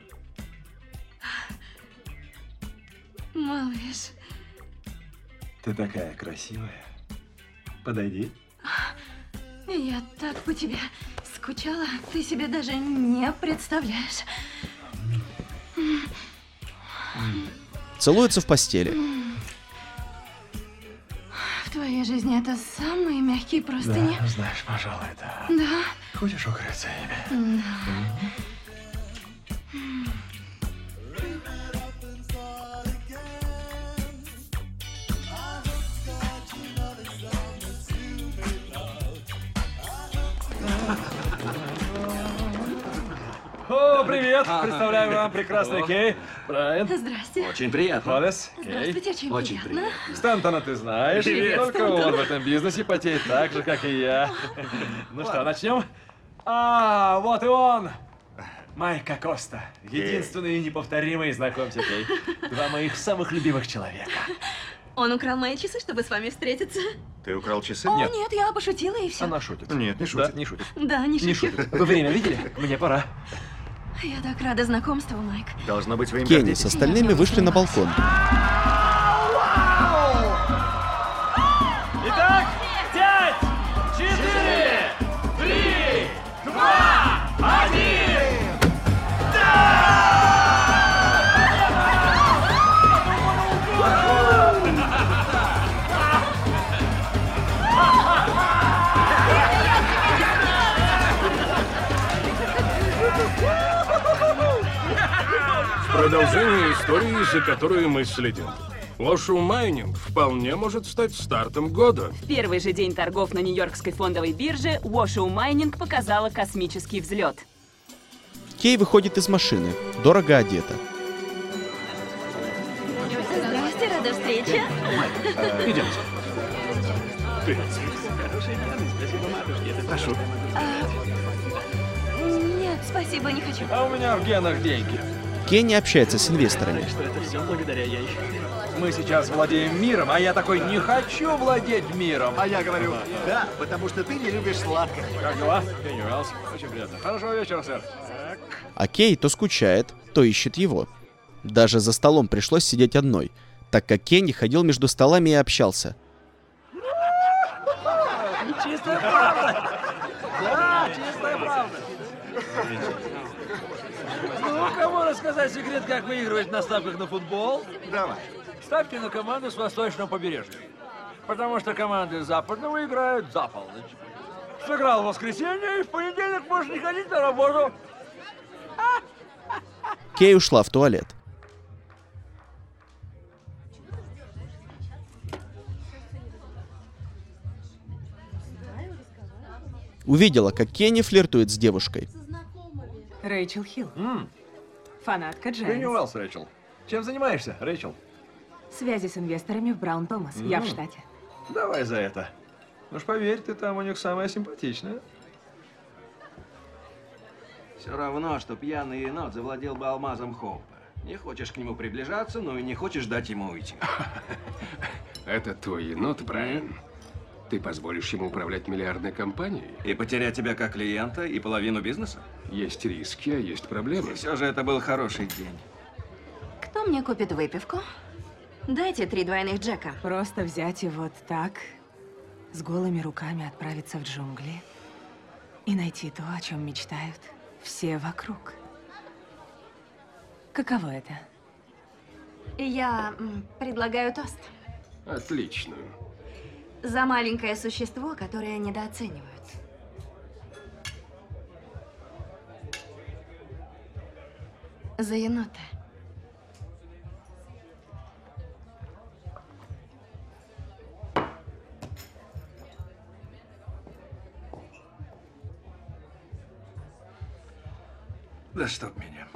Малыш. Ты такая красивая. Подойди. Я так по тебе скучала. Ты себе даже не представляешь. Целуются в постели. В твоей жизни это самые мягкие простыни. Да, знаешь, пожалуй, да. Да. Хочешь укрыться ими? Да. О, привет! Представляю вам прекрасный Кей. Брайан. Здрасте. Очень приятно. Уоллес. Кей. Здравствуйте, очень, Очень приятно. приятно. Стантона ты знаешь. Привет, Только Стантон. он в этом бизнесе потеет так же, как и я. Ну что, начнем? А, вот и он! Майк Акоста. Единственный и неповторимый, знакомься, Кей. Два моих самых любимых человека. Он украл мои часы, чтобы с вами встретиться. Ты украл часы? О, нет, я пошутила и все. Она шутит. Нет, не шутит. Да, не шутит. Да, не Не шучу. шутит. Вы время видели? Мне пора. Я так рада знакомству, Майк. Должно быть, вы им Кенни гордитесь. с остальными вышли на балкон. Итак, пять, четыре, три, два, один. Продолжение истории, за которой мы следим. Воу-шоу майнинг вполне может стать стартом года. В первый же день торгов на Нью-Йоркской фондовой бирже Воу-шоу майнинг показала космический взлет. Кей выходит из машины, дорого одета. Здрасте, рада встрече. Идемте. Прошу. А, нет, спасибо, не хочу. А у меня в генах деньги. Кенни общается с инвесторами. Это все благодаря ей. Мы сейчас владеем миром, а я такой, не хочу владеть миром. А я говорю, да, потому что ты не любишь сладкое. Как дела? Кенни Уэллс. Очень приятно. Хорошего вечера, сэр. Так. А Кей то скучает, то ищет его. Даже за столом пришлось сидеть одной, так как Кенни ходил между столами и общался. Чистая правда. Да, чистая правда. Ну, кому рассказать секрет, как выигрывать на ставках на футбол? Давай. Ставьте на команду с восточного побережья. Потому что команды западного играют за полночь. Сыграл в воскресенье, и в понедельник можешь не ходить на работу. Кей ушла в туалет. увидела, как Кенни флиртует с девушкой. Рэйчел Хилл. М. Фанатка Кенни Джайанс. Уэллс, Рэйчел. Чем занимаешься, Рэйчел? Связи с инвесторами в Браун Томас. Я в М. штате. Давай за это. Уж поверь, ты там у них самая симпатичная. Все равно, что пьяный енот завладел бы алмазом Хоупа. Не хочешь к нему приближаться, но и не хочешь дать ему уйти. Это твой енот, Брайан. Ты позволишь ему управлять миллиардной компанией? И потерять тебя как клиента, и половину бизнеса? Есть риски, а есть проблемы. И все же это был хороший день. Кто мне купит выпивку? Дайте три двойных Джека. Просто взять и вот так, с голыми руками отправиться в джунгли и найти то, о чем мечтают все вокруг. Каково это? Я м, предлагаю тост. Отлично. За маленькое существо, которое недооценивают. За енота. Да чтоб меня.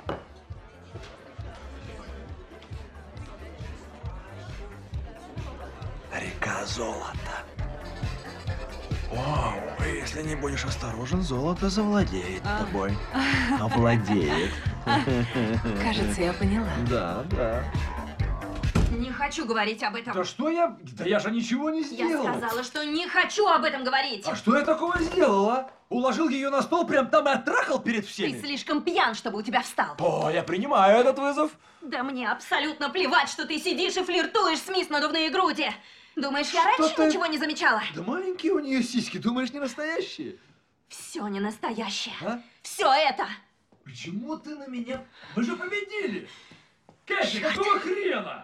Река золота. Вау, если не будешь осторожен, золото завладеет А. тобой. Овладеет. Кажется, я поняла. Да, да. Не хочу говорить об этом. Да что я? Да я же ничего не Я сделал. сказала, что не хочу об этом говорить. А что я такого сделала? Уложил ее на стол, прям там и оттрахал перед Ты всеми. слишком пьян, чтобы у тебя встал. О, я принимаю этот вызов. Да мне абсолютно плевать, что ты сидишь и флиртуешь с мисс Надувные груди. Думаешь, я раньше ты- ничего не замечала? Да маленькие у нее сиськи, думаешь, не настоящие? Все не настоящее. А? Все это. Почему ты на меня? Мы же победили! Кэти, какого хрена?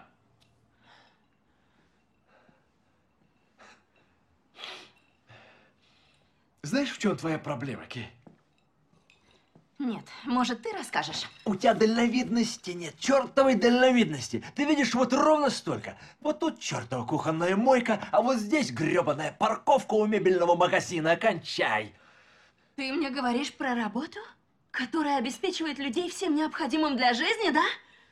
Знаешь, в чем твоя проблема, Кей? Нет, может, ты расскажешь? У тебя дальновидности нет, чертовой дальновидности. Ты видишь вот ровно столько. Вот тут чертова кухонная мойка, а вот здесь гребаная парковка у мебельного магазина. Кончай. Ты мне говоришь про работу, которая обеспечивает людей всем необходимым для жизни, да?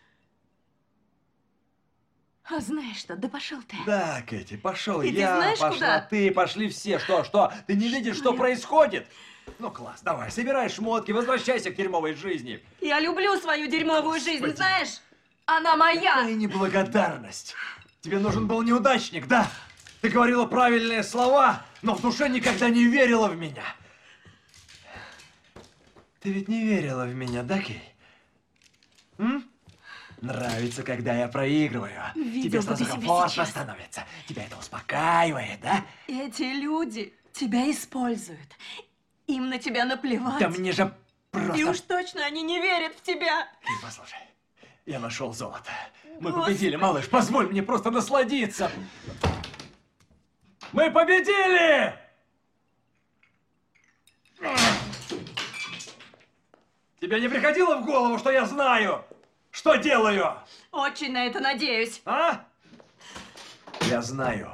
А знаешь что, да пошел ты. Да, Кэти, пошел И ты я, знаешь, пошла куда? ты, пошли все. Что, что? Ты не видишь, что я? происходит? Ну, класс, давай, собирай шмотки, возвращайся к дерьмовой жизни. Я люблю свою дерьмовую жизнь, Господи. знаешь? Она моя. Какая неблагодарность. Тебе нужен был неудачник, да? Ты говорила правильные слова, но в душе никогда не верила в меня. Ты ведь не верила в меня, да, Кей? М? Нравится, когда я проигрываю. Видел Тебе бы сразу ты себя комфортно сейчас. становится. Тебя это успокаивает, да? Эти люди тебя используют. Им на тебя наплевать. Да мне же просто... И уж точно они не верят в тебя. Кей, послушай, я нашел золото. Мы Господи. победили, малыш, позволь мне просто насладиться. Мы победили! Тебе не приходило в голову, что я знаю, что делаю? Очень на это надеюсь. А? Я знаю.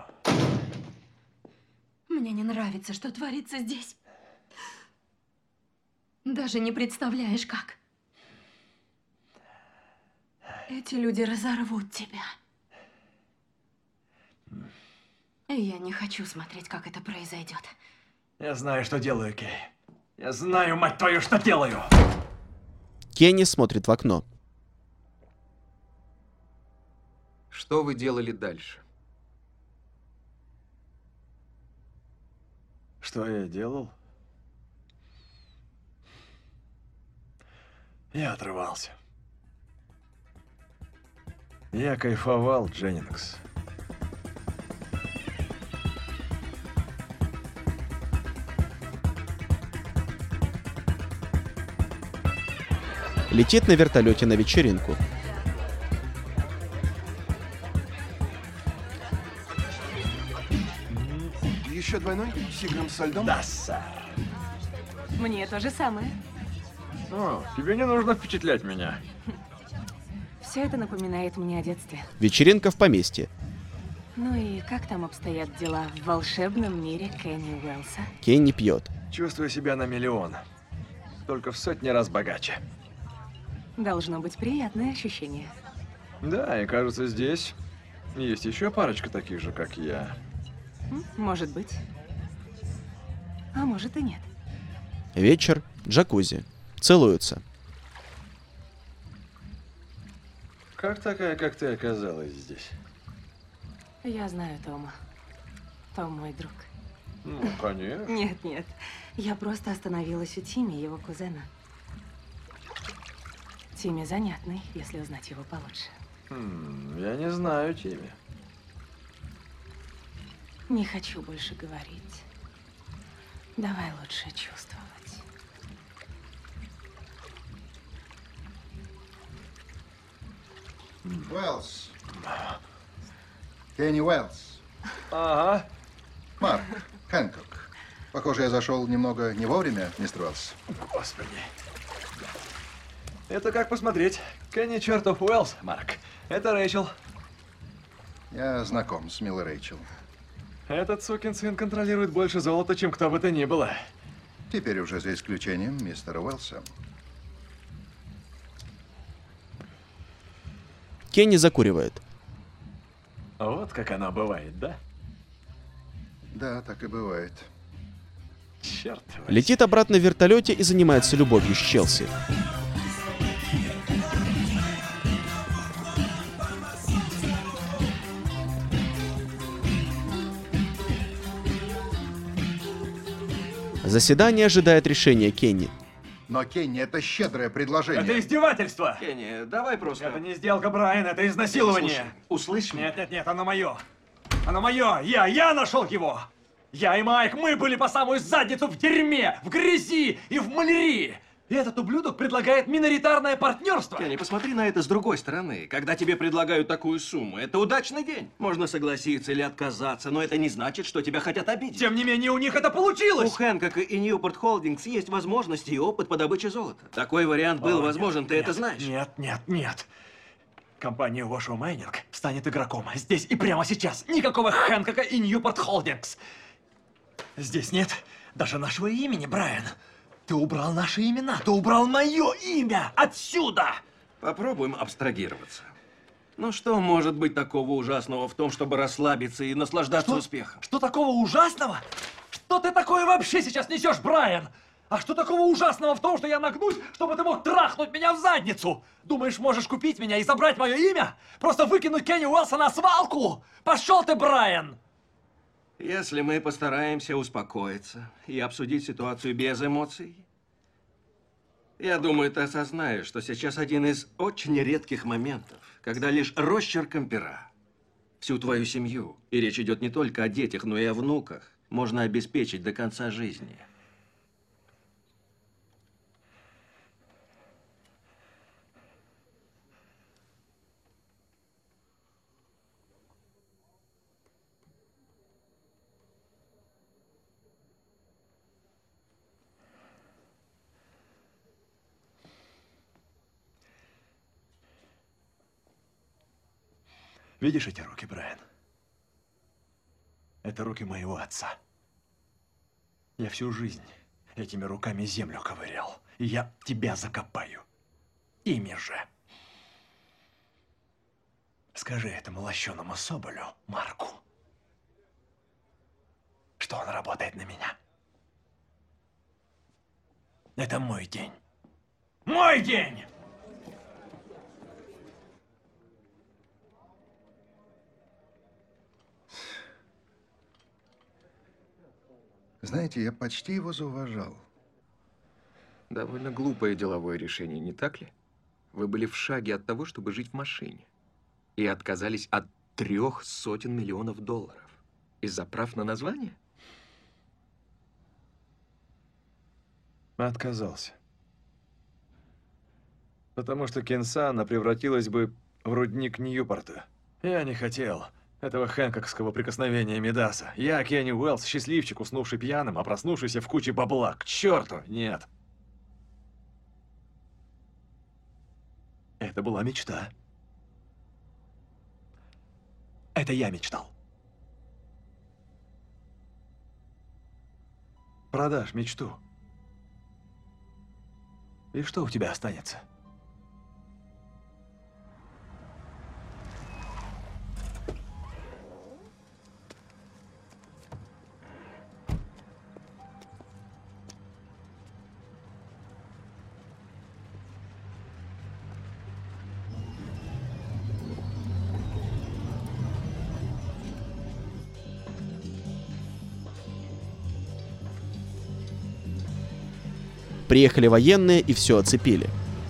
Мне не нравится, что творится здесь. Даже не представляешь, как. Эти люди разорвут тебя. И я не хочу смотреть, как это произойдет. Я знаю, что делаю, Кей. Я знаю, мать твою, что делаю. Кенни смотрит в окно. Что вы делали дальше? Что я делал? Я отрывался. Я кайфовал, Дженнингс. Летит на вертолете на вечеринку. Еще двойной? С игром со льдом? Да, сэр. Мне то же самое. О, тебе не нужно впечатлять меня. Все это напоминает мне о детстве. Вечеринка в поместье. Ну и как там обстоят дела в волшебном мире Кенни Уэллса? Кенни пьет. Чувствую себя на миллион. Только в сотни раз богаче. Должно быть приятное ощущение. Да, и кажется, здесь есть еще парочка таких же, как я. М, Может быть. А может и нет. Вечер, джакузи. Целуются. Как такая, как ты, оказалась здесь? Я знаю Тома. Том мой друг. Ну, конечно. Нет, нет. Я просто остановилась у Тимми, его кузена. Тимми занятный, если узнать его получше. Хм, я не знаю Тимми. Не хочу больше говорить. Давай лучше чувствовать. Уэллс. Кенни Уэллс. Ага. Марк Хэнкок. Похоже, я зашел немного не вовремя, мистер Уэллс. Господи. Это как посмотреть. Кенни чертов Уэллс, Марк. Это Рэйчел. Я знаком с милой Рэйчел. Этот сукин сын контролирует больше золота, чем кто бы то ни было. Теперь уже за исключением мистера Уэллса. Кенни закуривает. Вот как оно бывает, да? Да, так и бывает. Черт. Летит обратно в вертолете и занимается любовью с Челси. Заседание ожидает решения Кенни. Но, Кенни, это щедрое предложение. Это издевательство! Кенни, давай просто... Это не сделка, Брайан, это изнасилование. Услышь Нет, нет, нет, оно мое. Оно мое. Я, я нашел его. Я и Майк, мы были по самую задницу в дерьме, в грязи и в малярии. И этот ублюдок предлагает миноритарное партнерство. Кенни, посмотри на это с другой стороны. Когда тебе предлагают такую сумму, это удачный день. Можно согласиться или отказаться, но это не значит, что тебя хотят обидеть. Тем не менее, у них это получилось. У Хэнкока и Ньюпорт Холдингс есть возможности и опыт по добыче золота. Такой вариант был О, возможен, нет, ты нет, это знаешь. Нет, нет, нет. Компания Washoe Mining станет игроком здесь и прямо сейчас. Никакого Хэнкока и Ньюпорт Холдингс. Здесь нет даже нашего имени, Брайан. Ты убрал наши имена, ты убрал мое имя отсюда! Попробуем абстрагироваться. Ну что может быть такого ужасного в том, чтобы расслабиться и наслаждаться Что? успехом? Что такого ужасного? Что ты такое вообще сейчас несешь, Брайан? А что такого ужасного в том, что я нагнусь, чтобы ты мог трахнуть меня в задницу? Думаешь, можешь купить меня и забрать мое имя? Просто выкинуть Кенни Уэллса на свалку? Пошел ты, Брайан! Если мы постараемся успокоиться и обсудить ситуацию без эмоций, я думаю, ты осознаешь, что сейчас один из очень редких моментов, когда лишь росчерком пера всю твою семью, и речь идет не только о детях, но и о внуках, можно обеспечить до конца жизни. Видишь эти руки, Брайан? Это руки моего отца. Я всю жизнь этими руками землю ковырял. И я тебя закопаю. Ими же. Скажи этому лощеному соболю, Марку, что он работает на меня. Это мой день. Мой день! Знаете, я почти его зауважал. Довольно глупое деловое решение, не так ли? Вы были в шаге от того, чтобы жить в машине. И отказались от трех сотен миллионов долларов. Из-за прав на название? Отказался. Потому что Кенсана превратилась бы в рудник Ньюпорта. Я не хотел этого хэнкокского прикосновения Мидаса. Я, Кенни Уэллс, счастливчик, уснувший пьяным, а проснувшийся в куче бабла. К черту, нет. Это была мечта. Это я мечтал. продашь мечту. И что у тебя останется? Приехали военные и все оцепили.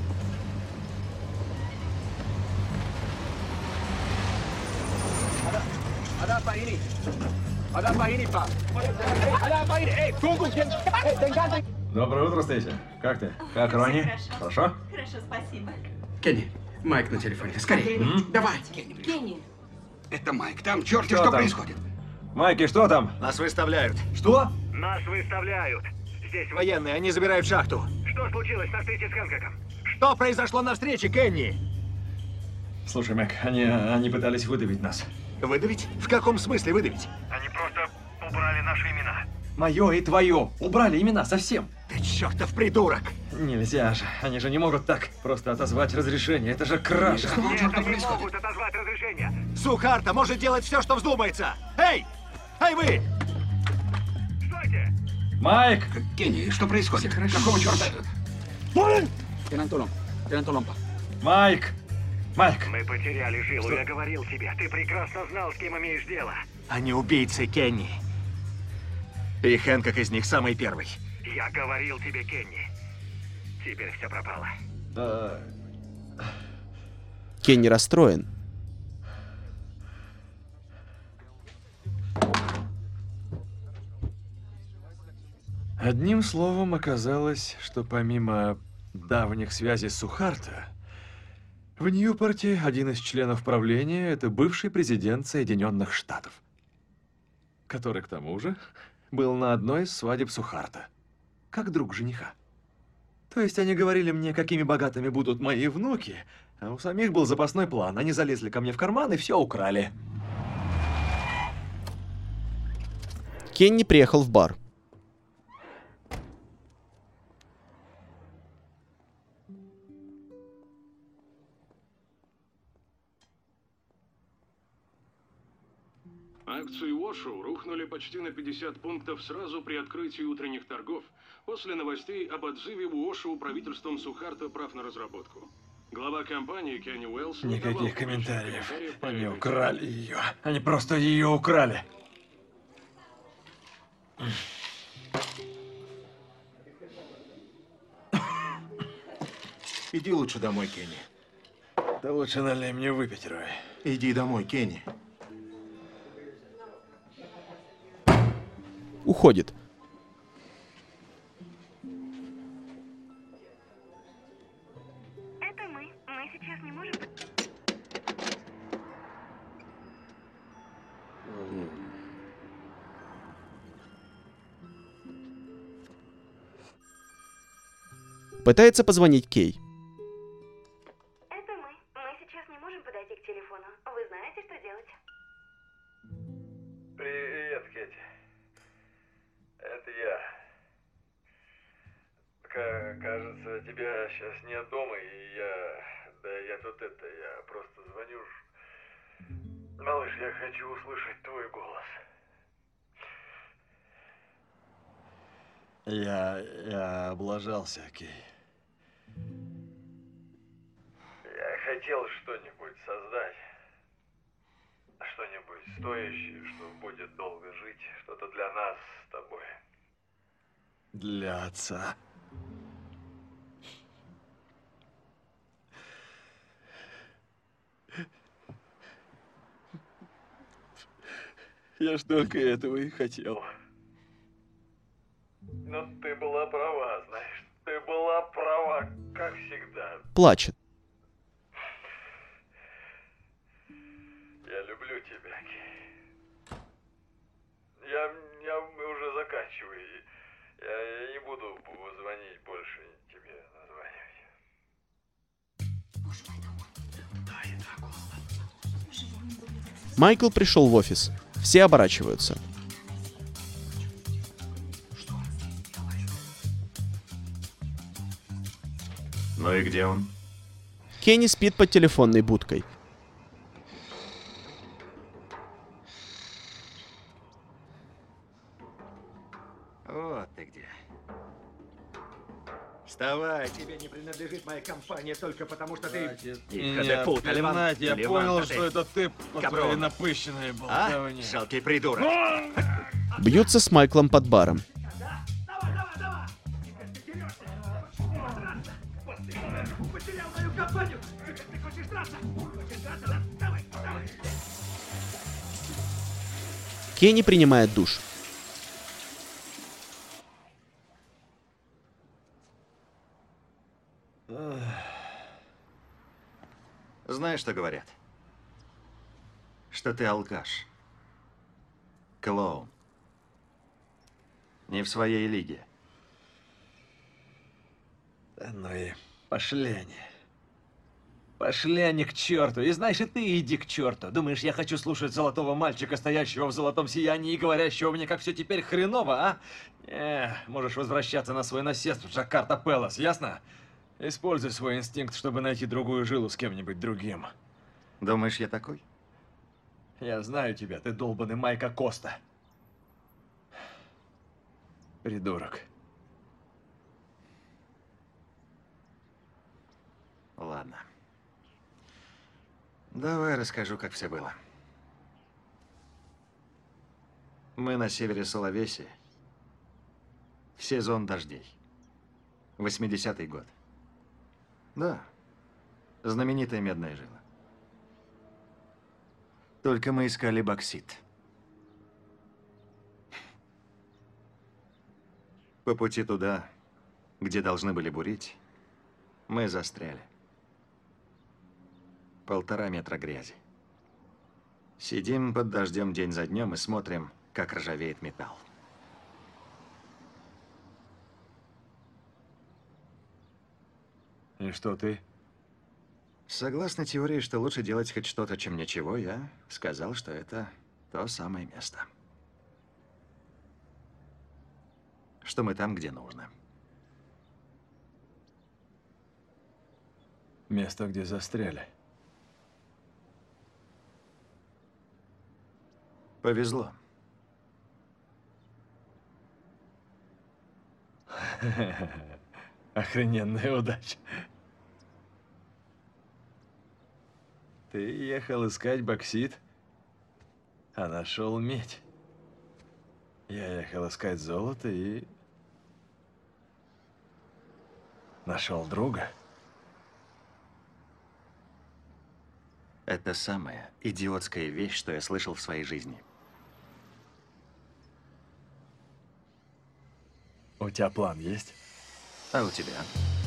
Доброе утро, Стейси. Как ты? Как Ронни? Хорошо? Хорошо, спасибо. Кенни, Майк на телефоне. Скорее. М? Давай. Кенни. Это Майк. Там черти Что что, там? происходит. Майки, что там? Нас выставляют. Что? Нас выставляют. Здесь Военные, они забирают шахту. Что случилось на встрече с Хэнкоком? Что произошло на встрече, Кенни? Слушай, Мэг, они, они пытались выдавить нас. Выдавить? В каком смысле выдавить? Они просто убрали наши имена. Мое и твое. Убрали имена совсем. Ты чертов придурок. Нельзя же. Они же не могут так просто отозвать разрешение. Это же кража. Нет, они не могут отозвать разрешение. Сухарта может делать все, что вздумается. Эй! Эй, вы! Стойте! Майк! Кенни, что происходит? Какого черта? Майк! Майк! Мы потеряли жилу, я говорил тебе. Ты прекрасно знал, с кем имеешь дело. Они убийцы, Кенни. И Хэнкок из них самый первый. Я говорил тебе, Кенни. Теперь все пропало. Да. Кенни расстроен. Одним словом, оказалось, что помимо давних связей с Сухарта, в Ньюпорте один из членов правления – это бывший президент Соединенных Штатов, который, к тому же, был на одной из свадеб Сухарта, как друг жениха. То есть они говорили мне, какими богатыми будут мои внуки, а у самих был запасной план. Они залезли ко мне в карман и все украли. Кенни приехал в бар. Акции Уошоу рухнули почти на пятьдесят пунктов сразу при открытии утренних торгов после новостей об отзыве Уошоу правительством Сухарта прав на разработку. Глава компании Кенни Уэллс... Никаких комментариев. Они украли ее. Они просто ее украли. Иди лучше домой, Кенни. Да лучше налей мне выпить, Рой. Иди домой, Кенни. Уходит. Это мы. Мы сейчас не можем... Пытается позвонить Кей. Это мы. Мы сейчас не можем подойти к телефону. Вы знаете, что делать? Привет, Кэти. Это я. К- кажется, тебя сейчас нет дома, и я... Да я тут это, я просто звоню. Малыш, я хочу услышать твой голос. Я... я облажался, Кей. Я хотел что-нибудь создать. Что-нибудь стоящее, что будет долго жить. Что-то для нас с тобой. Для отца. Я ж только этого и хотел. Но ты была права, знаешь. Ты была права, как всегда. Плачет. Я люблю тебя, Кей. Я, я уже заканчиваю. Я, я не буду звонить больше тебе, названивать. Майкл пришел в офис. Все оборачиваются. Ну и где он? Кенни спит под телефонной будкой. Вот ты где. Вставай, тебе не принадлежит моя компания только потому, что ты... Меня пинать, я понял, что это ты по твоей напыщенной болтовне. А? Жалкий придурок. Бьются с Майклом под баром. Кенни принимает душ. Знаешь, что говорят? Что ты алкаш. Клоун. Не в своей лиге. Да ну и пошли они. Пошли они к черту. И знаешь, и ты иди к черту. Думаешь, я хочу слушать золотого мальчика, стоящего в золотом сиянии и говорящего мне, как все теперь хреново, а? Не, можешь возвращаться на свой насест в Джакарта Пэлас, ясно? Используй свой инстинкт, чтобы найти другую жилу с кем-нибудь другим. Думаешь, я такой? Я знаю тебя, ты долбанный Майка Коста. Придурок. Ладно. Давай расскажу, как все было. Мы на севере Соловеси. В сезон дождей. восьмидесятый год. Да, знаменитая медная жила. Только мы искали боксит. По пути туда, где должны были бурить, мы застряли. Полтора метра грязи. Сидим под дождем день за днем и смотрим, как ржавеет металл. И что ты? Согласно теории, что лучше делать хоть что-то, чем ничего, я сказал, что это то самое место. Что мы там, где нужно. Место, где застряли. Повезло. Охрененная удача. Ты ехал искать боксит, а нашел медь. Я ехал искать золото и... нашел друга. Это самая идиотская вещь, что я слышал в своей жизни. У тебя план есть? А у тебя?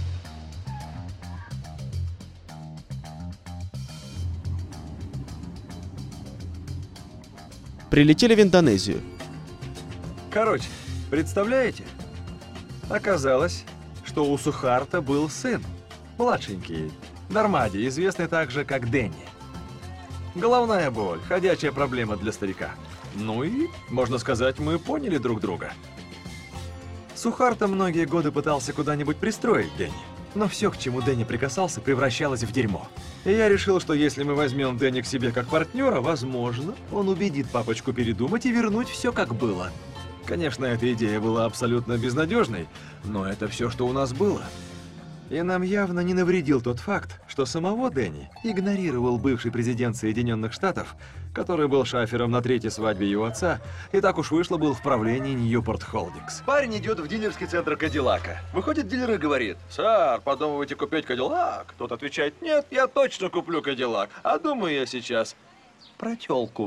Прилетели в Индонезию. Короче, представляете? Оказалось, что у Сухарта был сын. Младшенький. Дармади, известный также как Дэнни. Головная боль, ходячая проблема для старика. Ну и, можно сказать, мы поняли друг друга. Сухарта многие годы пытался куда-нибудь пристроить Дэнни. Но все, к чему Дэнни прикасался, превращалось в дерьмо. И я решил, что если мы возьмем Дэнни к себе как партнера, возможно, он убедит папочку передумать и вернуть все как было. Конечно, эта идея была абсолютно безнадежной, но это все, что у нас было. И нам явно не навредил тот факт, что самого Дэнни игнорировал бывший президент Соединенных Штатов, который был шафером на третьей свадьбе его отца, и так уж вышло, был в правлении Ньюпорт Холдингс. Парень идет в дилерский центр Кадиллака. Выходит дилер и говорит: «Сэр, подумываете купить Кадиллак?» Тот отвечает: «Нет, я точно куплю Кадиллак, а думаю я сейчас про тёлку».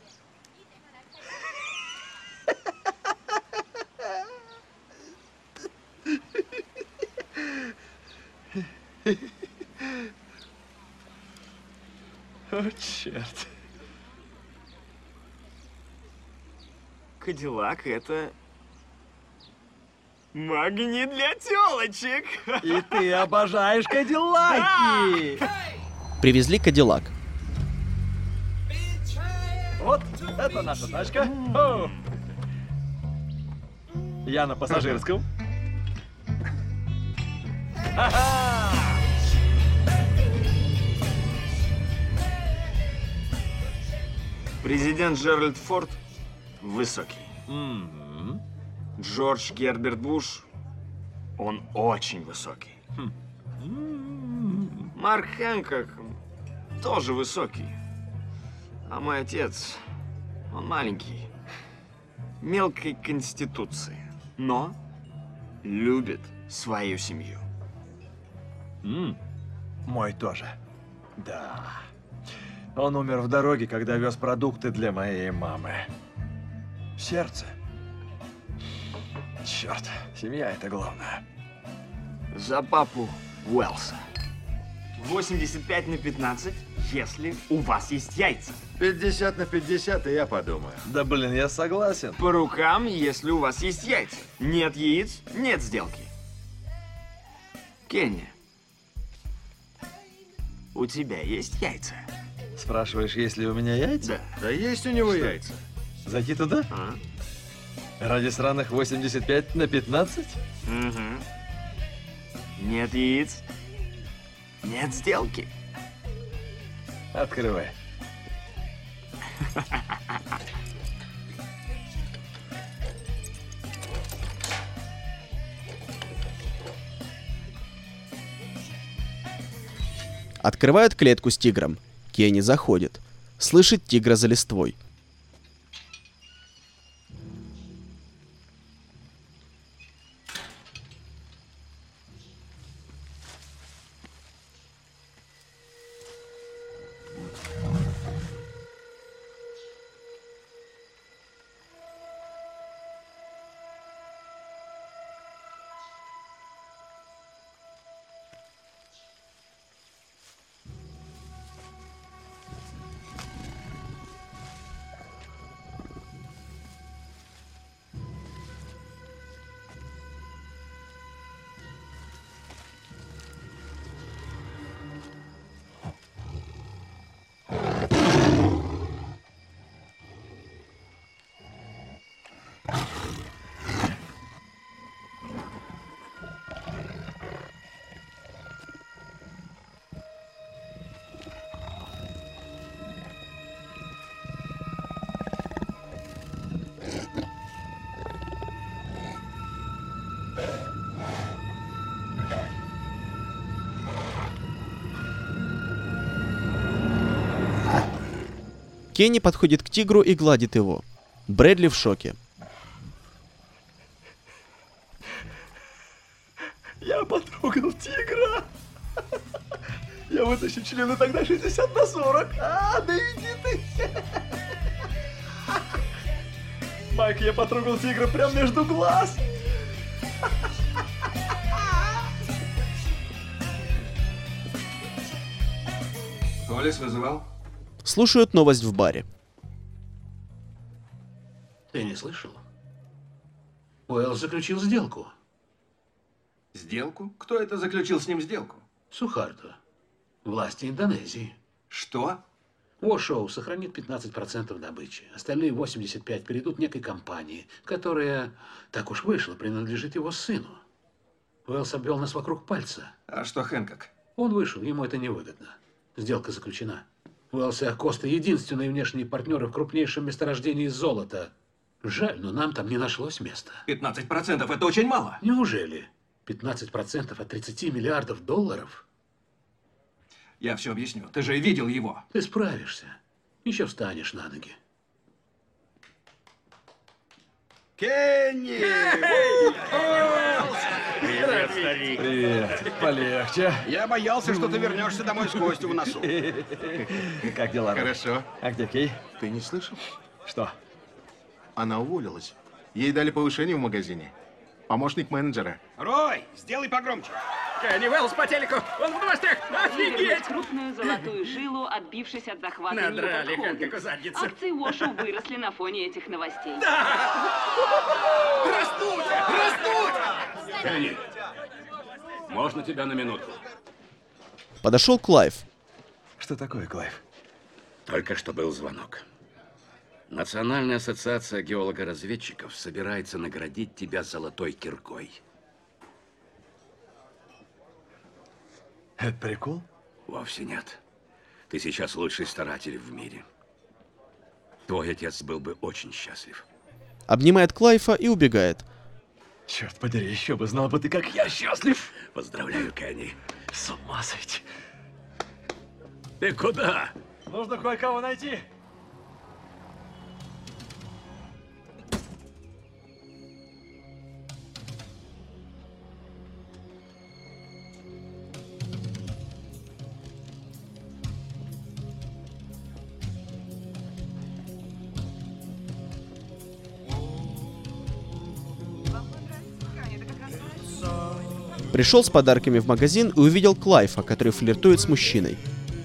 О, черт. Кадиллак — это магний для тёлочек. И ты обожаешь Кадиллаки. Да! Привезли Кадиллак. Вот, это наша тачка. О! Я на пассажирском. Ха-ха! Президент Джеральд Форд высокий. М-м. Джордж Герберт Буш, он очень высокий. Марк Хэнкок тоже высокий. А мой отец, он маленький, мелкой конституции, но любит свою семью. М, Мой тоже. Да. Он умер в дороге, когда вез продукты для моей мамы. Сердце. Черт, семья это главное. За папу Уэллса. восемьдесят пять на пятнадцать, если у вас есть яйца. пятьдесят на пятьдесят, и я подумаю. Да блин, я согласен. По рукам, если у вас есть яйца. Нет яиц, нет сделки. Кенни, у тебя есть яйца? Спрашиваешь, есть ли у меня яйца? Да. Да есть у него Что? яйца. Зайти туда? А? Ради сраных восемьдесят пять на пятнадцать? Угу. Нет яиц, нет сделки. Открывай. Открывают клетку с тигром. Кенни заходит. Слышит тигра за листвой. Кенни подходит к тигру и гладит его. Брэдли в шоке. Я потрогал тигра. Я вытащу члены тогда шестьдесят на сорок. А, да иди ты. Майк, я потрогал тигра прямо между глаз. Коллис вызывал? Слушают новость в баре. Ты не слышал? Уэлл заключил сделку. Сделку? Кто это заключил с ним сделку? Сухарто. Власти Индонезии. Что? Уошоу сохранит пятнадцать процентов добычи. Остальные восемьдесят пять процентов перейдут некой компании, которая, так уж вышло, принадлежит его сыну. Уэллс обвел нас вокруг пальца. А что Хэнкок? Он вышел, ему это невыгодно. Сделка заключена. Уэллс и Акоста — единственные внешние партнеры в крупнейшем месторождении золота. Жаль, но нам там не нашлось места. пятнадцать процентов – это очень мало. Неужели? пятнадцать процентов от тридцати миллиардов долларов? Я все объясню. Ты же видел его. Ты справишься. Еще встанешь на ноги. Кенни! Привет, старик. Привет. Полегче. Я боялся, что ты вернешься домой с костью в носу. Как дела? Хорошо. А где Кей? Ты не слышал? Что? Она уволилась. Ей дали повышение в магазине. Помощник менеджера. Рой, сделай погромче. Кенни Уэллс по телеку. Он в новостях. Вывернуть Офигеть! крупную золотую жилу, отбившись от захвата Надрали Ньюпорт Хэнкоку Холдингс. задницу. Акции Уошоу выросли на фоне этих новостей. Растут! Растут! Кенни, можно тебя на минутку? Подошел Клайв. Что такое, Клайв? Только что был звонок. Национальная ассоциация геолого-разведчиков собирается наградить тебя золотой киркой. Это прикол? Вовсе нет. Ты сейчас лучший старатель в мире. Твой отец был бы очень счастлив. Обнимает Клайфа и убегает. Черт подери, еще бы знал бы ты, как я счастлив. Поздравляю, Кенни. С ума сойти. Ты куда? Нужно кое-кого найти. Пришел с подарками в магазин и увидел Клайфа, который флиртует с мужчиной.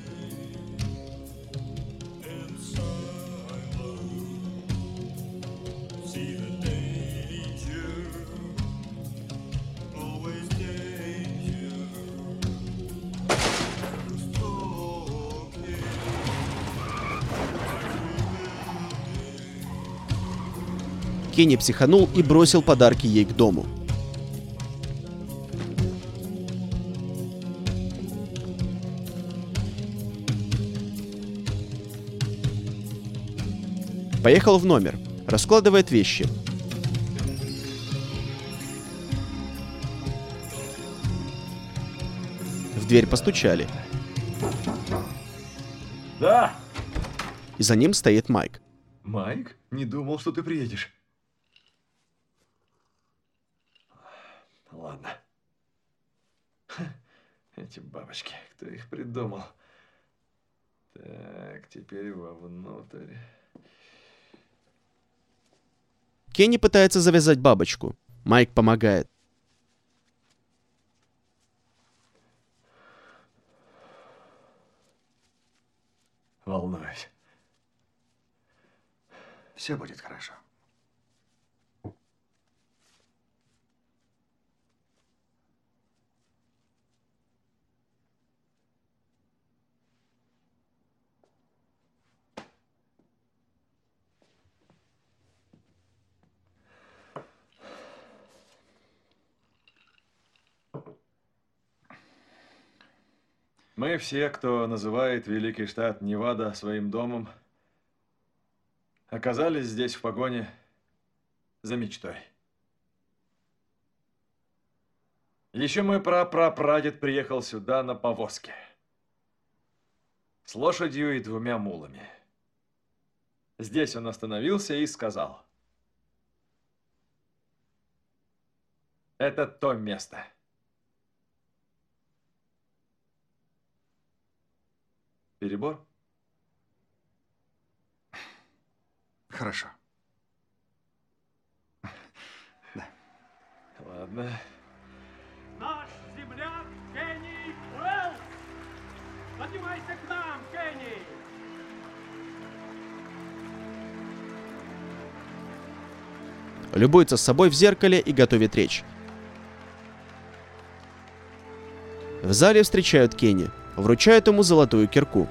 Кенни психанул и бросил подарки ей к дому. Поехал в номер, раскладывает вещи. В дверь постучали. Да. И за ним стоит Майк. Майк? Не думал, что ты приедешь. Ладно. Эти бабочки, кто их придумал? Так, теперь вовнутрь. Кенни пытается завязать бабочку. Майк помогает. Волнуюсь. Все будет хорошо. Мы все, кто называет великий штат Невада своим домом, оказались здесь в погоне за мечтой. Еще мой прапрапрадед приехал сюда на повозке с лошадью и двумя мулами. Здесь он остановился и сказал: «Это то место». Перебор? Хорошо. Да. Ладно. Наш земляк Кенни Уэллс! Поднимайся к нам, Кенни! Любуется с собой в зеркале и готовит речь. В зале встречают Кенни. Вручают ему золотую кирку.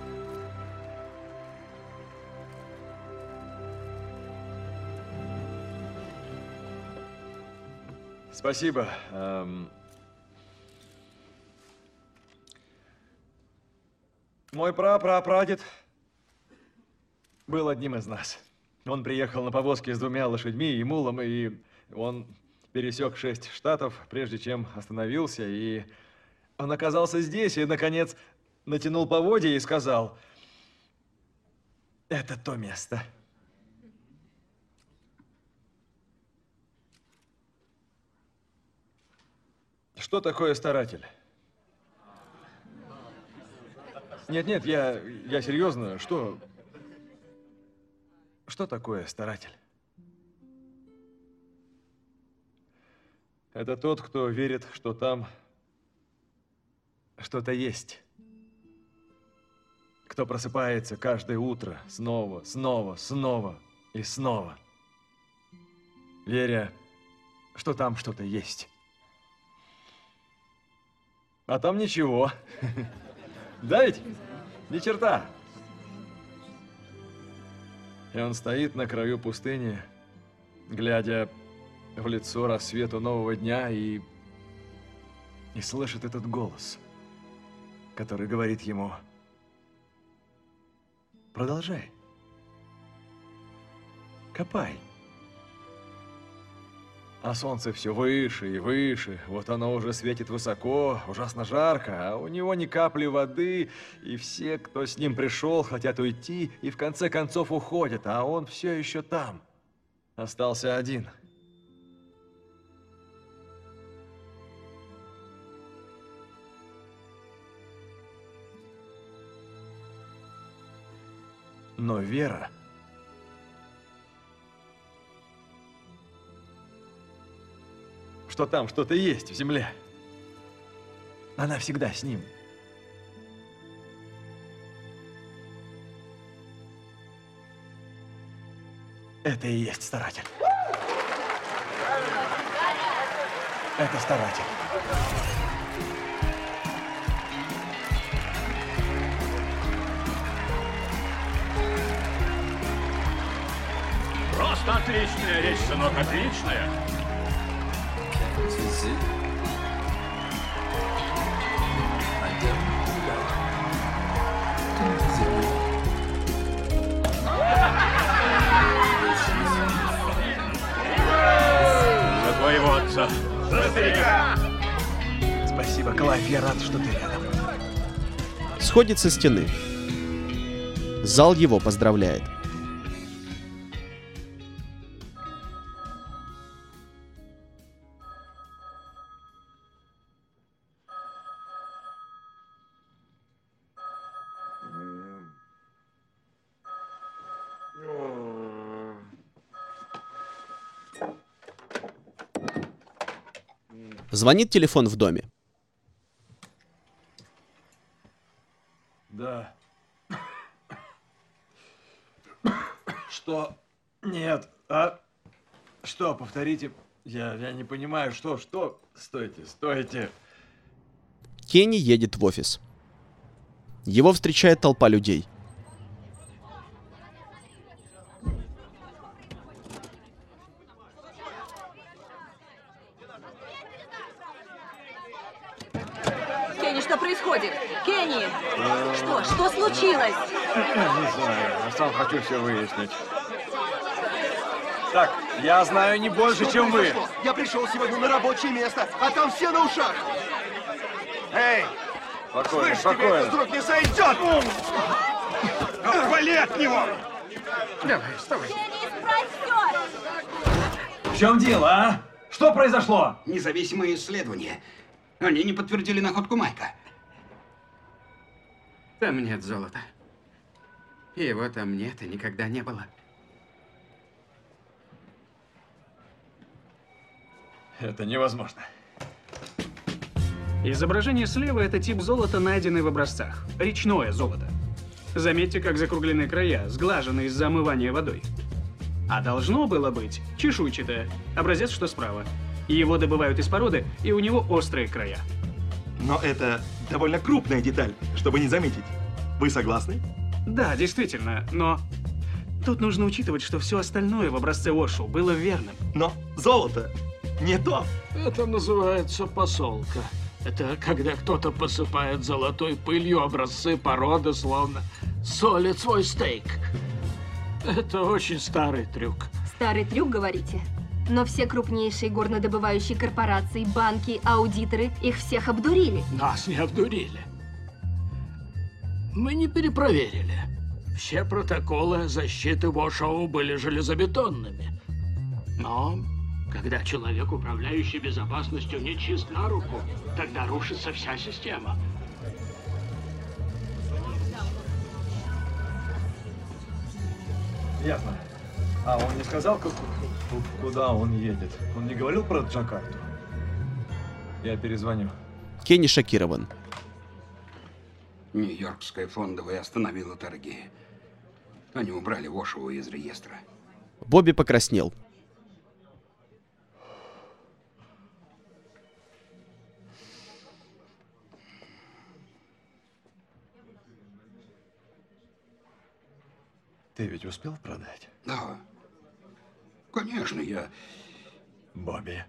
Спасибо. Эм... Мой прапрапрадед был одним из нас. Он приехал на повозке с двумя лошадьми и мулом, и он пересек шесть штатов, прежде чем остановился, и он оказался здесь и, наконец, натянул поводья и сказал: «Это то место». Что такое старатель? Нет-нет, я, я серьезно. Что, что такое старатель? Это тот, кто верит, что там что-то есть. Кто просыпается каждое утро снова, снова, снова и снова, веря, что там что-то есть. А там ничего. Да ведь? Ни черта. И он стоит на краю пустыни, глядя в лицо рассвету нового дня, и, и слышит этот голос, который говорит ему: продолжай. Копай. А солнце все выше и выше. Вот оно уже светит высоко, ужасно жарко, а у него ни капли воды. И все, кто с ним пришел, хотят уйти и в конце концов уходят, а он все еще там. Остался один. Но Вера... что там что-то есть в земле. Она всегда с ним. Это и есть старатель. Это старатель. Просто отличная речь, сынок, отличная. За твоего отца. За старика. Спасибо, Клайв, я рад, что ты рядом. Сходит со стены. Зал его поздравляет. Звонит телефон в доме. Да. Что? Нет. А? Что? Повторите. Я, я не понимаю, что, что? Стойте, стойте. Кенни едет в офис. Его встречает толпа людей. Кенни, что происходит? Кенни! Что? Что случилось? Не знаю, я сам хочу все выяснить. Так, я знаю не больше, чем вы. Я пришел сегодня на рабочее место, а там все на ушах. Эй! Спокойно, Слышь, тебе это с рук не сойдет! Отвали от него! Давай, вставай. В чем дело, а? Что произошло? Независимые исследования. Они не подтвердили находку Майка. Там нет золота. Его там нет и никогда не было. Это невозможно. Изображение слева – это тип золота, найденный в образцах. Речное золото. Заметьте, как закруглены края, сглажены из-за омывания водой. А должно было быть чешуйчатое. Образец, что справа. Его добывают из породы, и у него острые края. Но это довольно крупная деталь, чтобы не заметить. Вы согласны? Да, действительно, но тут нужно учитывать, что все остальное в образце Ошу было верным. Но золото не то. Это называется посолка. Это когда кто-то посыпает золотой пылью образцы породы, словно солит свой стейк. Это очень старый трюк. Старый трюк, говорите? Но все крупнейшие горнодобывающие корпорации, банки, аудиторы, их всех обдурили. Нас не обдурили. Мы не перепроверили. Все протоколы защиты Вошоу были железобетонными. Но когда человек, управляющий безопасностью, не чист на руку, тогда рушится вся система. Ясно. А он не сказал, как, куда он едет? Он не говорил про Джакарту? Я перезвоню. Кенни шокирован. Нью-Йоркская фондовая остановила торги. Они убрали Вошоу из реестра. Бобби покраснел. Ты ведь успел продать? Да. Конечно, я... Бобби.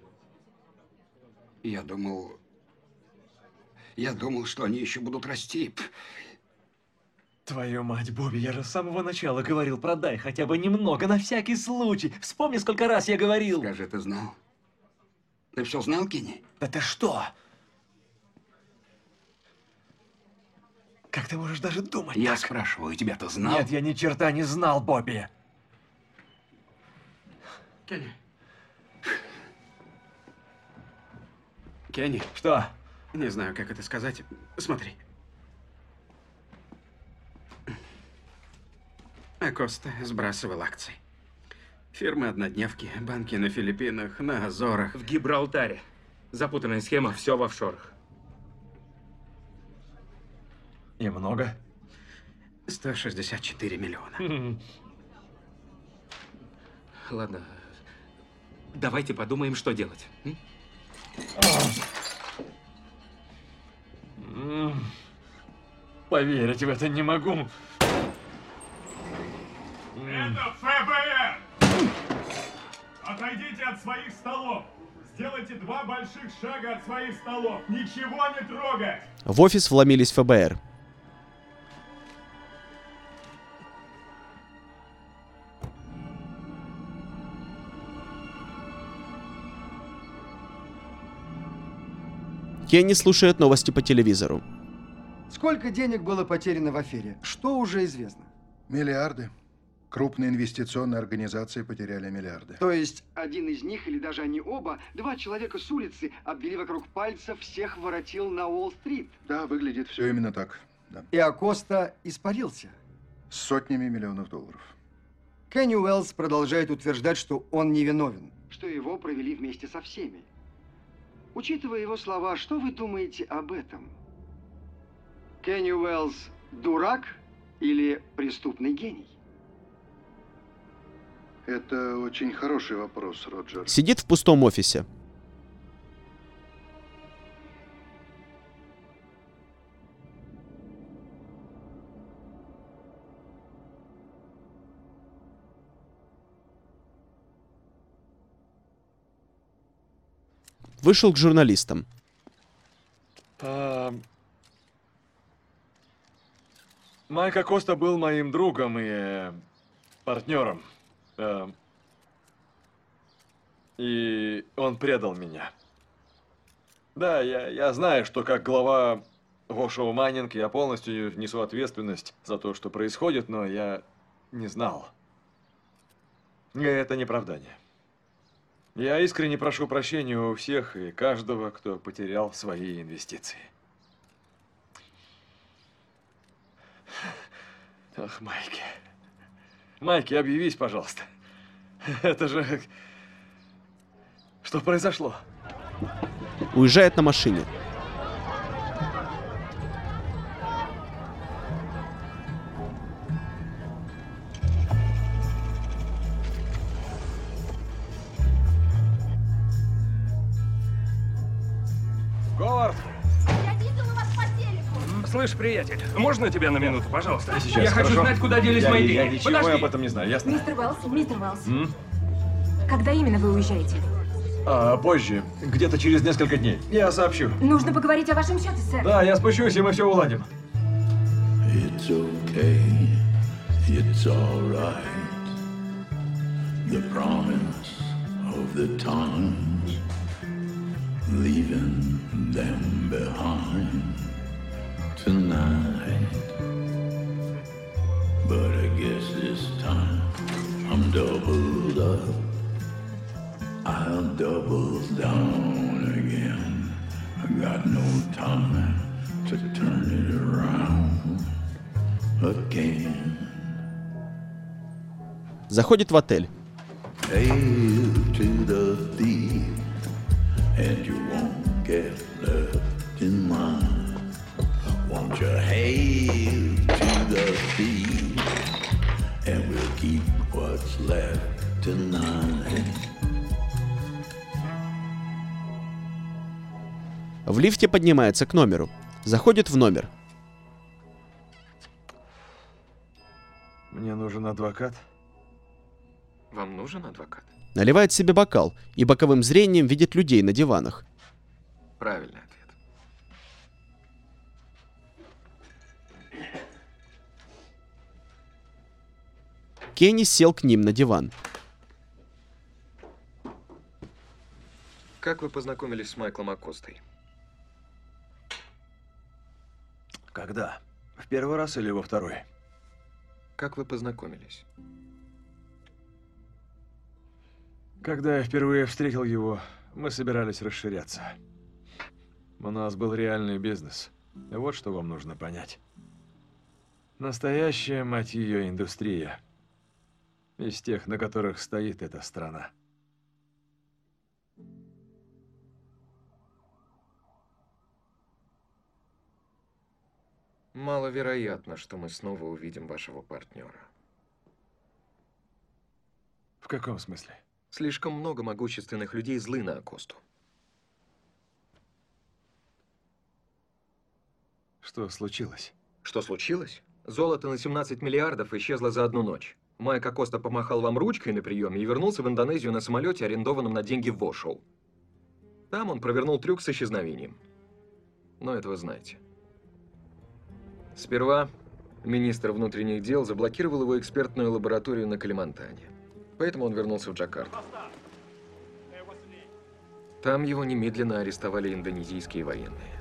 Я думал... Я думал, что они еще будут расти. Твою мать, Бобби, я же с самого начала говорил, продай хотя бы немного, на всякий случай. Вспомни, сколько раз я говорил. Скажи, ты знал? Ты все знал, Кенни? Да ты что? Как ты можешь даже думать Я так? спрашиваю, тебя-то знал? Нет, я ни черта не знал, Бобби. Кенни. Кенни. Что? Не знаю, как это сказать. Смотри. Акоста сбрасывал акции. Фирмы-однодневки, банки на Филиппинах, на Азорах. В Гибралтаре. Запутанная схема, все в офшорах. И много? сто шестьдесят четыре миллиона. Ладно. Давайте подумаем, что делать. М? Поверить в это не могу. Это ФБР! Отойдите от своих столов! Сделайте два больших шага от своих столов! Ничего не трогать! В офис вломились ФБР. Кенни слушает новости по телевизору. Сколько денег было потеряно в афере? Что уже известно? Миллиарды. Крупные инвестиционные организации потеряли миллиарды. То есть один из них, или даже они оба, два человека с улицы, обвели вокруг пальца, всех воротил на Уолл-стрит. Да, выглядит все именно так. Да. И Акоста испарился. С сотнями миллионов долларов. Кенни Уэллс продолжает утверждать, что он невиновен. Что его провели вместе со всеми. Учитывая его слова, что вы думаете об этом? Кенни Уэллс дурак или преступный гений? Это очень хороший вопрос, Роджер. Сидит в пустом офисе. Вышел к журналистам. А... Майк Акоста был моим другом и э, партнером. Э, и он предал меня. Да, я, я знаю, что как глава Washoe Mining я полностью несу ответственность за то, что происходит, но я не знал. И это не оправдание. Я искренне прошу прощения у всех и каждого, кто потерял свои инвестиции. Ах, Майки. Майки, объявись, пожалуйста. Это же... Что произошло? Уезжает на машине. Говард! Я видела вас по телеку. Слышь, приятель, можно тебя на минуту, пожалуйста? Я, сейчас, я хочу хорошо? знать, куда делись я, мои я, деньги. Я ничего Подожди. об этом не знаю, ясно? Мистер Уэллс, мистер Уэллс, М? когда именно вы уезжаете? А, позже, где-то через несколько дней. Я сообщу. Нужно поговорить о вашем счете, сэр. Да, я спущусь, и мы все уладим. It's okay, it's alright. The promise of the times, leaving them behind tonight. But I guess this time I'm doubled up. I'll double down again. I got no time to turn it around again. Заходит в отель. Hail to the thief, and you won't get left in line. Won't you hail to the thief, and we'll keep what's left tonight. В лифте поднимается к номеру. Заходит в номер. Мне нужен адвокат. Вам нужен адвокат? Наливает себе бокал и боковым зрением видит людей на диванах. Правильный ответ. Кенни сел к ним на диван. Как вы познакомились с Майклом Акостой? Когда? В первый раз или во второй? Как вы познакомились? Когда я впервые встретил его, мы собирались расширяться. У нас был реальный бизнес. И вот что вам нужно понять. Настоящая, мать ее, индустрия. Из тех, на которых стоит эта страна. Маловероятно, что мы снова увидим вашего партнера. В каком смысле? Слишком много могущественных людей злы на Акосту. Что случилось? Что случилось? Золото на семнадцать миллиардов исчезло за одну ночь. Майк Акоста помахал вам ручкой на приеме и вернулся в Индонезию на самолете, арендованном на деньги в Ошоу. Там он провернул трюк с исчезновением. Но это вы знаете. Сперва министр внутренних дел заблокировал его экспертную лабораторию на Калимантане. Поэтому он вернулся в Джакарту. Там его немедленно арестовали индонезийские военные.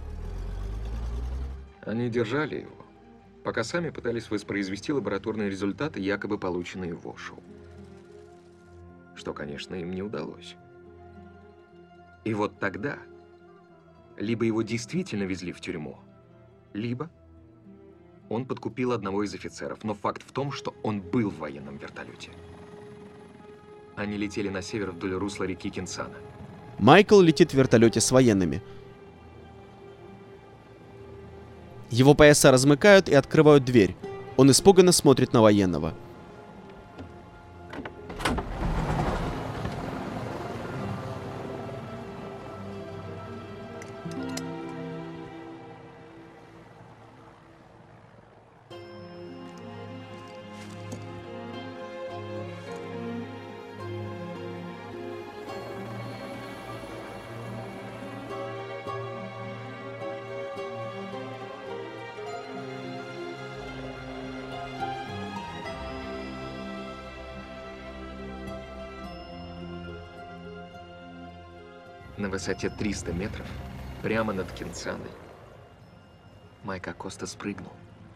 Они держали его, пока сами пытались воспроизвести лабораторные результаты, якобы полученные в Ошоу. Что, конечно, им не удалось. И вот тогда либо его действительно везли в тюрьму, либо он подкупил одного из офицеров. Но факт в том, что он был в военном вертолете. Они летели на север вдоль русла реки Кинсана. Майкл летит в вертолете с военными. Его пояса размыкают и открывают дверь. Он испуганно смотрит на военного. На высоте триста метров, прямо над Кинсаной, Майк Акоста спрыгнул.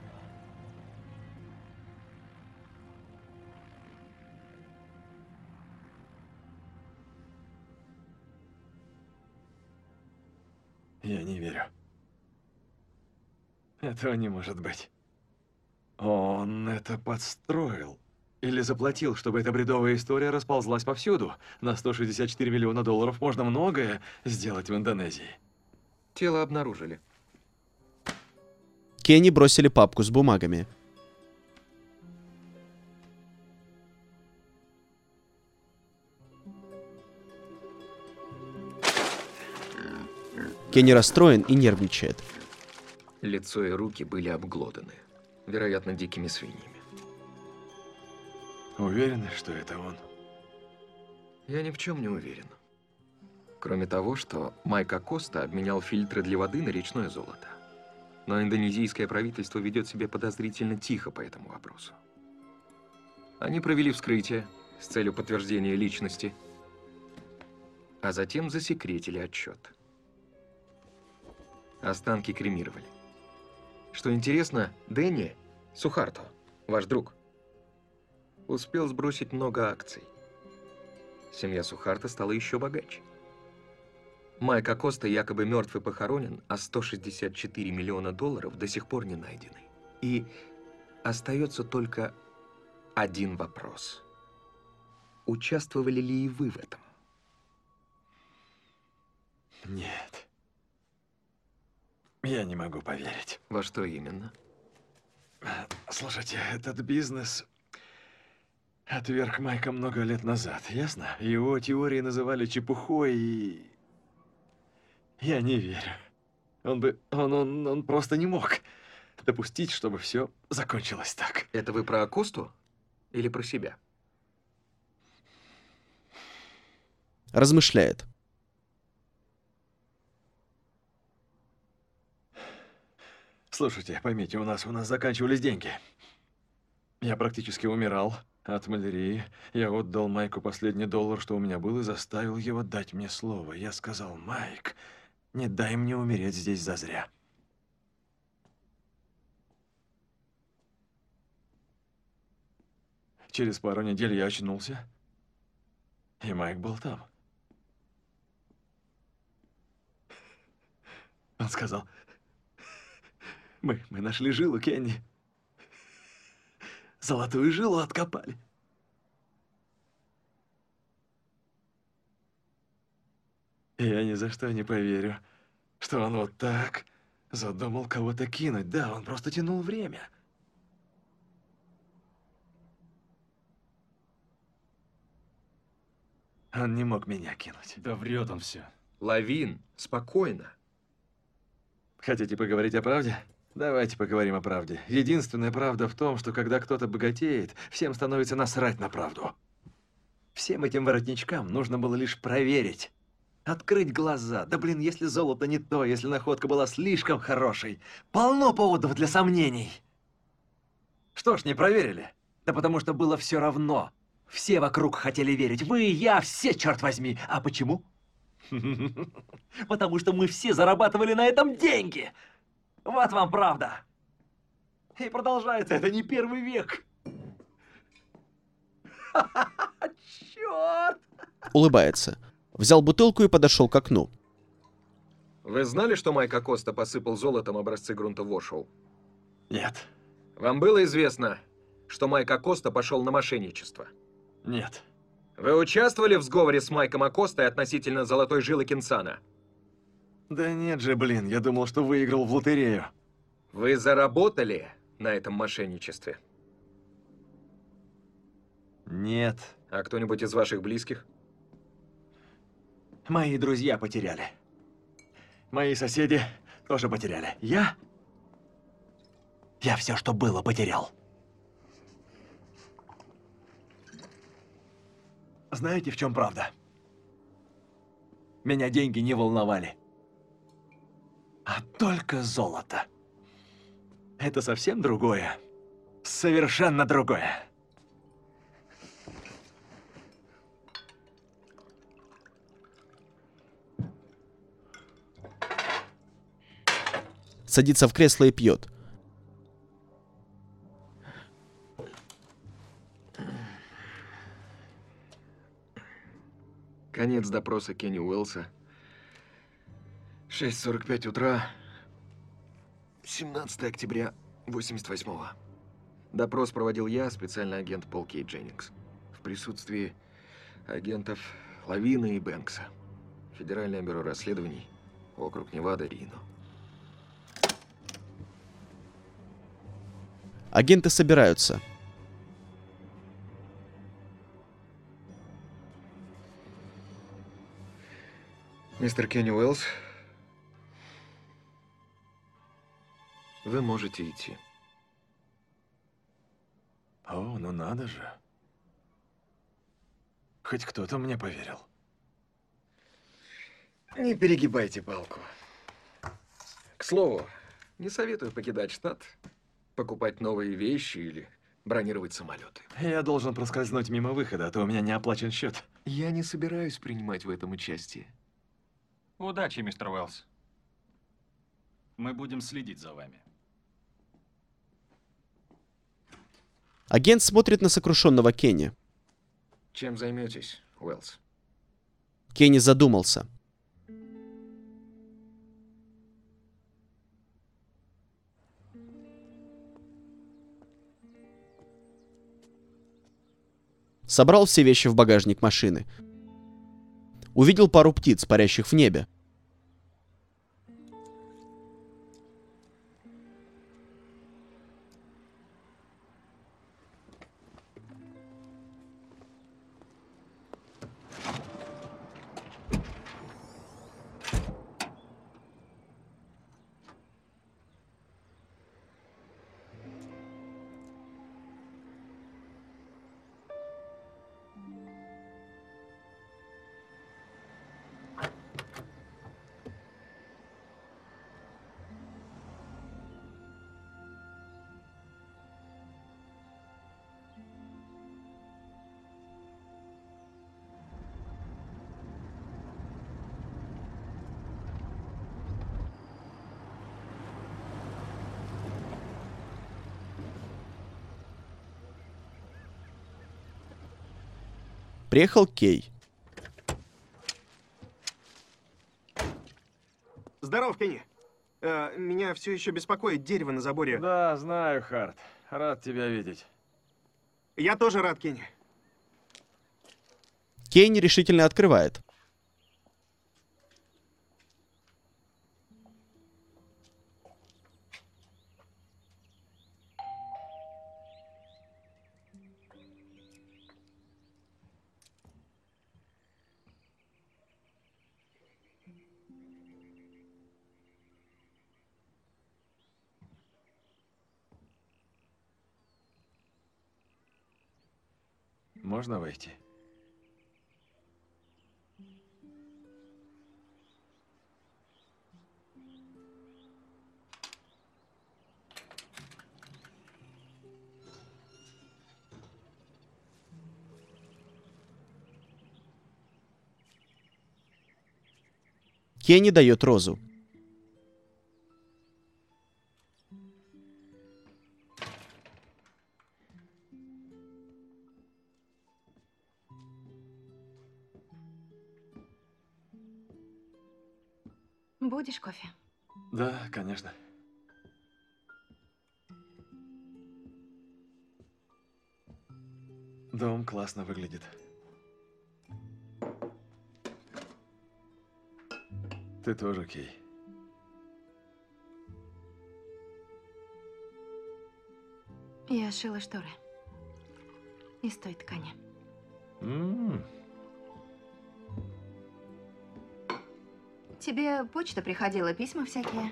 Я не верю. Этого не может быть. Он это подстроил. Или заплатил, чтобы эта бредовая история расползлась повсюду. На сто шестьдесят четыре миллиона долларов можно многое сделать в Индонезии. Тело обнаружили. Кенни бросили папку с бумагами. Кенни расстроен и нервничает. Лицо и руки были обглоданы. Вероятно, дикими свиньями. Уверены, что это он? Я ни в чем не уверен. Кроме того, что Майк Акоста обменял фильтры для воды на речное золото. Но индонезийское правительство ведет себя подозрительно тихо по этому вопросу. Они провели вскрытие с целью подтверждения личности, а затем засекретили отчет. Останки кремировали. Что интересно, Дэнни Сухарто, ваш друг, успел сбросить много акций. Семья Сухарто стала еще богаче. Майк Акоста якобы мертв и похоронен, а сто шестьдесят четыре миллиона долларов до сих пор не найдены. И остается только один вопрос. Участвовали ли и вы в этом? Нет. Я не могу поверить. Во что именно? Слушайте, этот бизнес отверг Майка много лет назад, ясно? Его теории называли чепухой, и я не верю. Он бы, он, он, он просто не мог допустить, чтобы все закончилось так. Это вы про Акосту или про себя? Размышляет. Слушайте, поймите, у нас у нас заканчивались деньги. Я практически умирал. От малярии я отдал Майку последний доллар, что у меня был, и заставил его дать мне слово. Я сказал: Майк, не дай мне умереть здесь зазря. Через пару недель я очнулся, и Майк был там. Он сказал: мы, мы нашли жилу, Кенни. Золотую жилу откопали. И я ни за что не поверю, что он вот так задумал кого-то кинуть. Да, он просто тянул время. Он не мог меня кинуть. Да врет он все. Лавин, спокойно. Хотите поговорить о правде? Давайте поговорим о правде. Единственная правда в том, что когда кто-то богатеет, всем становится насрать на правду. Всем этим воротничкам нужно было лишь проверить. Открыть глаза. Да блин, если золото не то, если находка была слишком хорошей, полно поводов для сомнений. Что ж, не проверили? Да потому что было все равно. Все вокруг хотели верить. Вы и я, все, черт возьми. А почему? Потому что мы все зарабатывали на этом деньги. Вот вам правда. И продолжается это не первый век. Черт! Улыбается. Взял бутылку и подошел к окну. Вы знали, что Майк Акоста посыпал золотом образцы грунта Вошоу? Нет. Вам было известно, что Майк Акоста пошел на мошенничество? Нет. Вы участвовали в сговоре с Майком Акостой относительно золотой жилы Кинсана? Да нет же, блин, я думал, что выиграл в лотерею. Вы заработали на этом мошенничестве? Нет. А кто-нибудь из ваших близких? Мои друзья потеряли. Мои соседи тоже потеряли. Я? Я все, что было, потерял. Знаете, в чем правда? Меня деньги не волновали. А только золото. Это совсем другое. Совершенно другое. Садится в кресло и пьет. Конец допроса Кенни Уэллса. шесть сорок пять утра. семнадцатое октября восемьдесят восьмого. Допрос проводил я, специальный агент Пол Кей Дженнингс. В присутствии агентов Лавина и Бэнкса. Федеральное бюро расследований. Округ Невада, Рино. Агенты собираются. Мистер Кенни Уэллс, вы можете идти. О, ну надо же. Хоть кто-то мне поверил. Не перегибайте палку. К слову, не советую покидать штат, покупать новые вещи или бронировать самолеты. Я должен проскользнуть мимо выхода, а то у меня не оплачен счет. Я не собираюсь принимать в этом участие. Удачи, мистер Уэллс. Мы будем следить за вами. Агент смотрит на сокрушенного Кенни. Чем займетесь, Уэллс? Кенни задумался. Собрал все вещи в багажник машины. Увидел пару птиц, парящих в небе. Приехал Кей. Здоров, Кенни. Э, меня все еще беспокоит дерево на заборе. Да, знаю, Харт. Рад тебя видеть. Я тоже рад, Кенни. Кей нерешительно открывает. Можно войти? Кенни дает розу. Будешь кофе? Да, конечно. Дом классно выглядит. Ты тоже, Кей. Я шила шторы из той ткани. М-м. Тебе почта приходила, письма всякие?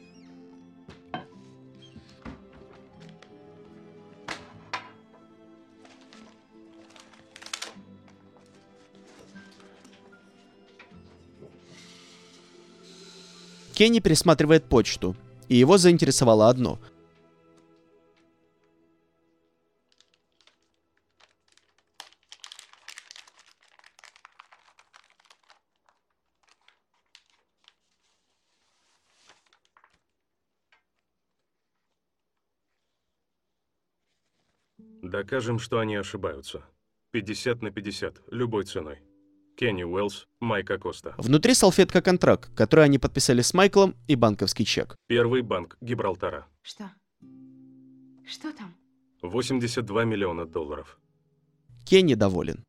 Кенни пересматривает почту, и его заинтересовало одно. Докажем, что они ошибаются. пятьдесят на пятьдесят, любой ценой. Кенни Уэллс, Майк Акоста. Внутри салфетка-контракт, который они подписали с Майклом, и банковский чек. Первый банк Гибралтара. Что? Что там? восемьдесят два миллиона долларов. Кенни доволен.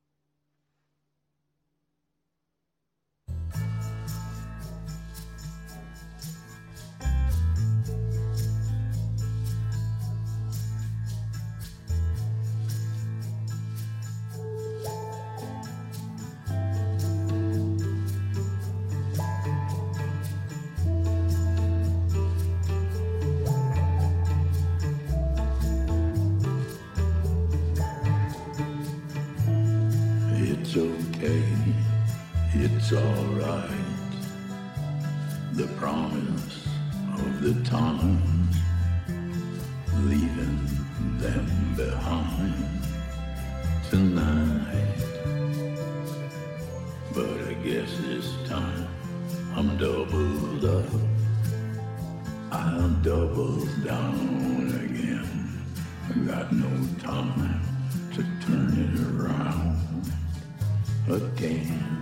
It's okay, it's alright. The promise of the time, leaving them behind tonight. But I guess this time I'm doubled up. I'll double down again. I got no time to turn it around again.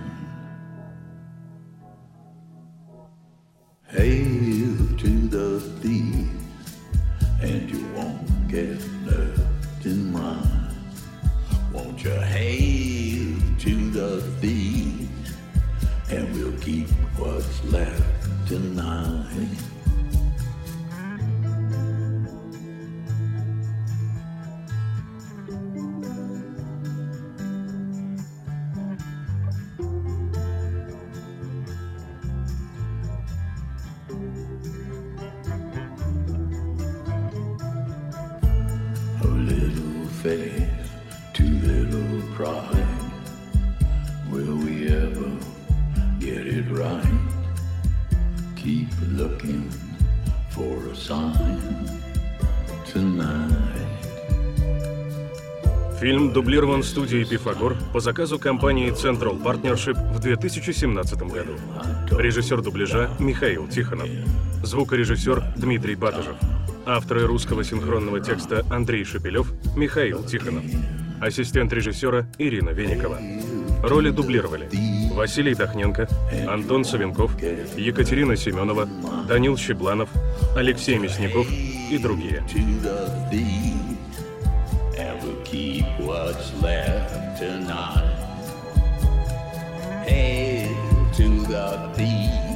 Hail to the thieves, and you won't get left in line. Won't you hail to the thieves, and we'll keep what's left tonight. Faith, too little pride. Will we ever get it right? Keep looking for a sign tonight. Фильм дублирован студией «Пифагор» по заказу компании Central Partnership в две тысячи семнадцатом году. Режиссер дубляжа Михаил Тихонов. Звукорежиссер Дмитрий Батыжев. Авторы русского синхронного текста Андрей Шепелев, Михаил Тихонов. Ассистент режиссера Ирина Веникова. Роли дублировали Василий Тахненко, Антон Савенков, Екатерина Семенова, Данил Щебланов, Алексей Мясников и другие. Hail to the thief.